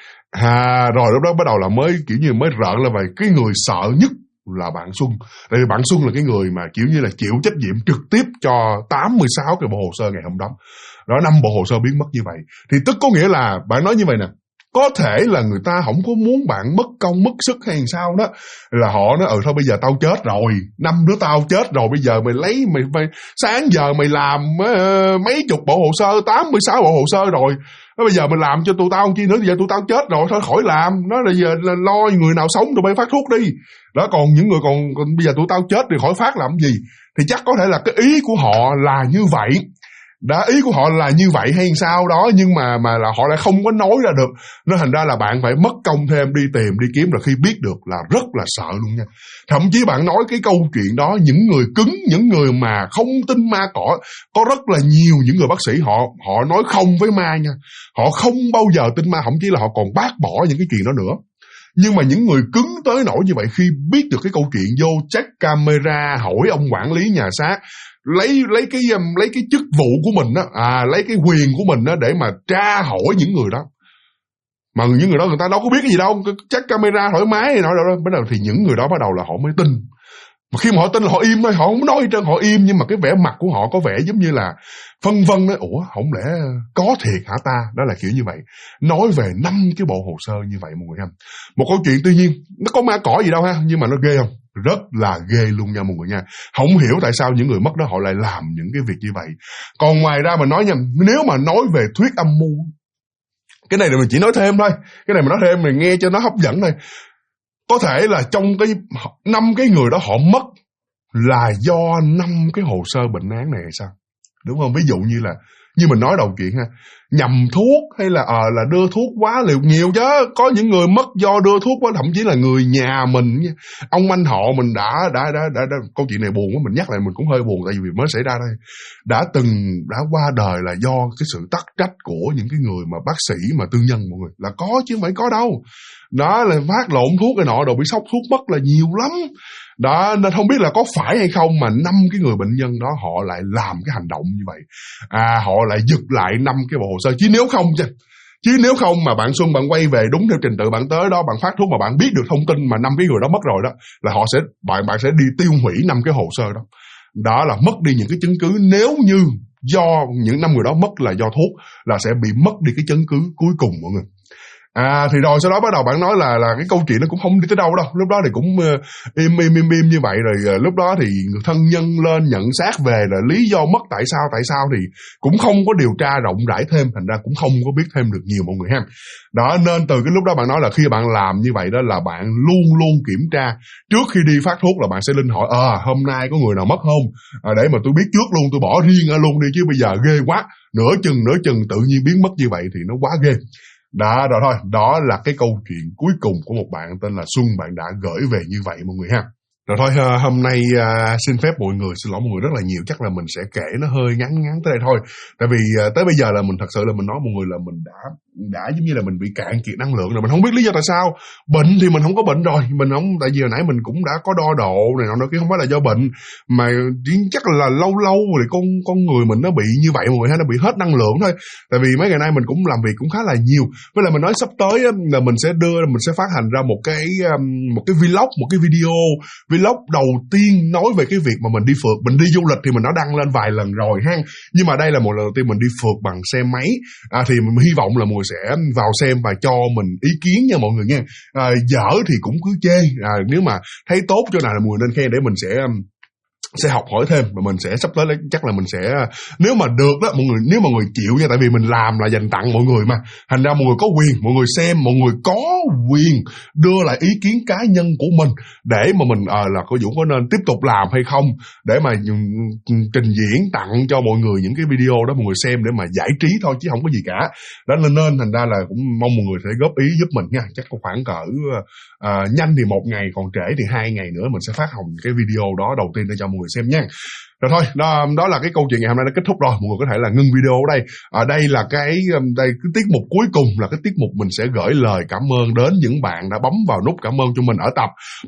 Rồi lúc đó bắt đầu là mới kiểu như mới rợn là vậy. Cái người sợ nhất là bạn Xuân. Tại vì bạn Xuân là cái người mà kiểu như là chịu trách nhiệm trực tiếp cho 86 cái bộ hồ sơ ngày hôm đó. Đó, 5 bộ hồ sơ biến mất như vậy. Thì tức có nghĩa là bạn nói như vậy nè, có thể là người ta không có muốn bạn mất công mất sức hay sao đó, là họ nói thôi bây giờ tao chết rồi, 5 đứa tao chết rồi, bây giờ mày lấy mày sáng giờ mày làm mấy chục bộ hồ sơ, 86 bộ hồ sơ rồi, bây giờ mình làm cho tụi tao chi nữa, giờ tụi tao chết rồi thôi khỏi làm, nó là giờ là lo người nào sống tụi bay phát thuốc đi. Đó, còn những người còn bây giờ tụi tao chết thì khỏi phát làm gì. Thì chắc có thể là cái ý của họ là như vậy. Đó, ý của họ là như vậy hay sao đó, nhưng mà là họ lại không có nói ra được, nên thành ra là bạn phải mất công thêm đi tìm đi kiếm, rồi khi biết được là rất là sợ luôn nha. Thậm chí bạn nói cái câu chuyện đó, những người cứng, những người mà không tin ma có rất là nhiều những người bác sĩ họ nói không với ma nha, họ không bao giờ tin ma, thậm chí là họ còn bác bỏ những cái chuyện đó nữa. Nhưng mà những người cứng tới nỗi như vậy, khi biết được cái câu chuyện, vô check camera, hỏi ông quản lý nhà xác, lấy cái chức vụ của mình đó, lấy cái quyền của mình đó để mà tra hỏi những người đó. Mà những người đó người ta đâu có biết cái gì đâu, check camera thoải mái nói đâu. Bắt đầu thì những người đó bắt đầu là họ mới tin. Mà khi mà họ tin là họ im thôi, họ không nói gì trơn, họ im, nhưng mà cái vẻ mặt của họ có vẻ giống như là phân vân đó, ủa không lẽ có thiệt hả ta? Đó là kiểu như vậy. Nói về 5 cái bộ hồ sơ như vậy mọi người ha. Một câu chuyện tuy nhiên nó có ma cỏ gì đâu ha, nhưng mà nó ghê không? Rất là ghê luôn nha mọi người nha. Không hiểu tại sao những người mất đó họ lại làm những cái việc như vậy. Còn ngoài ra mình nói nha, nếu mà nói về thuyết âm mưu, cái này là mình chỉ nói thêm thôi, cái này mình nói thêm mình nghe cho nó hấp dẫn thôi. Có thể là trong cái 5 cái người đó họ mất là do 5 cái hồ sơ bệnh án này hay sao? Đúng không? Ví dụ như là như mình nói đầu chuyện ha, nhầm thuốc hay là đưa thuốc quá liều nhiều chứ. Có những người mất do đưa thuốc quá, thậm chí là người nhà mình, ông anh họ mình đã câu chuyện này buồn quá, mình nhắc lại mình cũng hơi buồn tại vì mới xảy ra đây. Đã qua đời là do cái sự tắc trách của những cái người mà bác sĩ mà tư nhân mọi người, là có chứ không phải có đâu. Đó là phát lộn thuốc cái nọ rồi bị sốc thuốc mất là nhiều lắm. Đó, nên không biết là có phải hay không mà 5 cái người bệnh nhân đó họ lại làm cái hành động như vậy. Họ lại giật lại 5 cái bộ hồ sơ. Chứ nếu không mà bạn Xuân bạn quay về đúng theo trình tự, bạn tới đó bạn phát thuốc mà bạn biết được thông tin mà 5 cái người đó mất rồi đó, là bạn sẽ đi tiêu hủy 5 cái hồ sơ đó. Đó là mất đi những cái chứng cứ. Nếu như do những 5 người đó mất là do thuốc, là sẽ bị mất đi cái chứng cứ cuối cùng mọi người. Thì rồi sau đó bắt đầu bạn nói là cái câu chuyện nó cũng không đi tới đâu đâu. Lúc đó thì cũng im như vậy. Rồi lúc đó thì người thân nhân lên nhận xác về là lý do mất tại sao thì cũng không có điều tra rộng rãi thêm, thành ra cũng không có biết thêm được nhiều mọi người ha. Đó, nên từ cái lúc đó bạn nói là khi bạn làm như vậy đó là bạn luôn luôn kiểm tra trước khi đi phát thuốc, là bạn sẽ linh hỏi hôm nay có người nào mất không, để mà tôi biết trước luôn, tôi bỏ riêng ra luôn đi, chứ bây giờ ghê quá, nửa chừng tự nhiên biến mất như vậy thì nó quá ghê. Đó, rồi thôi, đó là cái câu chuyện cuối cùng của một bạn tên là Xuân, bạn đã gửi về như vậy mọi người ha. Rồi thôi, hôm nay xin phép mọi người, xin lỗi mọi người rất là nhiều, chắc là mình sẽ kể nó hơi ngắn tới đây thôi. Tại vì tới bây giờ là mình thật sự là mình nói mọi người là mình đã đã giống như là mình bị cạn kiệt năng lượng rồi. Mình không biết lý do tại sao. Bệnh thì mình không có bệnh rồi, mình không, tại vì hồi nãy mình cũng đã có đo độ này nọ kia, không phải là do bệnh mà chắc là lâu lâu rồi con người mình nó bị như vậy mọi người ha, nó bị hết năng lượng thôi. Tại vì mấy ngày nay mình cũng làm việc cũng khá là nhiều, với lại mình nói sắp tới là mình sẽ phát hành ra một cái vlog, một cái video vlog đầu tiên nói về cái việc mà mình đi phượt. Mình đi du lịch thì mình đã đăng lên vài lần rồi ha, nhưng mà đây là một lần đầu tiên mình đi phượt bằng xe máy. Thì mình hy vọng là mọi người sẽ vào xem và cho mình ý kiến nha mọi người nha. Dở thì cũng cứ chê, nếu mà thấy tốt chỗ nào là mọi người nên khen để mình sẽ học hỏi thêm, và mình sẽ sắp tới chắc là mình sẽ, nếu mà được đó mọi người, nếu mọi người chịu nha, tại vì mình làm là dành tặng mọi người mà, thành ra mọi người có quyền, mọi người xem, mọi người có quyền đưa lại ý kiến cá nhân của mình để mà mình là có Dũng có nên tiếp tục làm hay không, để mà trình diễn tặng cho mọi người những cái video đó mọi người xem để mà giải trí thôi chứ không có gì cả. Đó nên thành ra là cũng mong mọi người sẽ góp ý giúp mình nha. Chắc có khoảng cỡ nhanh thì 1 ngày, còn trễ thì 2 ngày nữa mình sẽ phát hành cái video đó đầu tiên để cho mọi người xem nha. Rồi thôi, đó là cái câu chuyện ngày hôm nay nó kết thúc rồi. Mọi người có thể là ngưng video ở đây. Ở đây là cái tiết mục cuối cùng, là cái tiết mục mình sẽ gửi lời cảm ơn đến những bạn đã bấm vào nút cảm ơn cho mình ở tập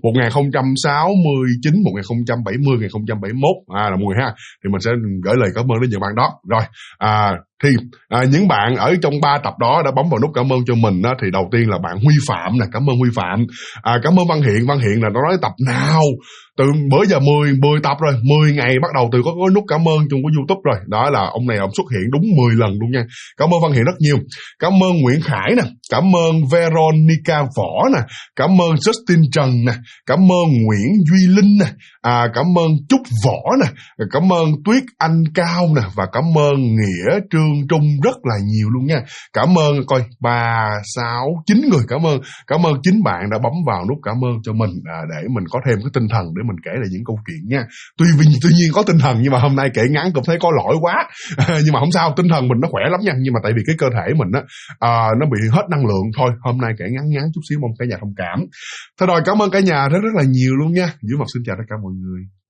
1069, 1070, 1071 là mọi người ha. Thì mình sẽ gửi lời cảm ơn đến những bạn đó. Rồi, thì những bạn ở trong 3 tập đó đã bấm vào nút cảm ơn cho mình đó, thì đầu tiên là bạn Huy Phạm nè, cảm ơn Huy Phạm. Cảm ơn Văn Hiện là nó nói tập nào từ bữa giờ 10 tập rồi, 10 ngày bắt đầu từ có nút cảm ơn trong của YouTube rồi. Đó là ông này ông xuất hiện đúng 10 lần luôn nha. Cảm ơn Văn Hiện rất nhiều. Cảm ơn Nguyễn Khải nè, cảm ơn Veronica Võ nè, cảm ơn Justin Trần nè, cảm ơn Nguyễn Duy Linh nè, cảm ơn Trúc Võ nè, cảm ơn Tuyết Anh Cao nè, và cảm ơn Nghĩa Trương Trung rất là nhiều luôn nha. Cảm ơn 3, 6, 9 người. Cảm ơn 9 bạn đã bấm vào nút cảm ơn cho mình để mình có thêm cái tinh thần để mình kể lại những câu chuyện nha. Tuy nhiên có tinh thần nhưng mà hôm nay kể ngắn cũng thấy có lỗi quá. Nhưng mà không sao, tinh thần mình nó khỏe lắm nha. Nhưng mà tại vì cái cơ thể mình nó bị hết năng lượng thôi. Hôm nay kể ngắn chút xíu, mong cả nhà thông cảm. Thôi rồi, cảm ơn cả nhà rất là nhiều luôn nha. Dưới mặt xin chào tất cả mọi người.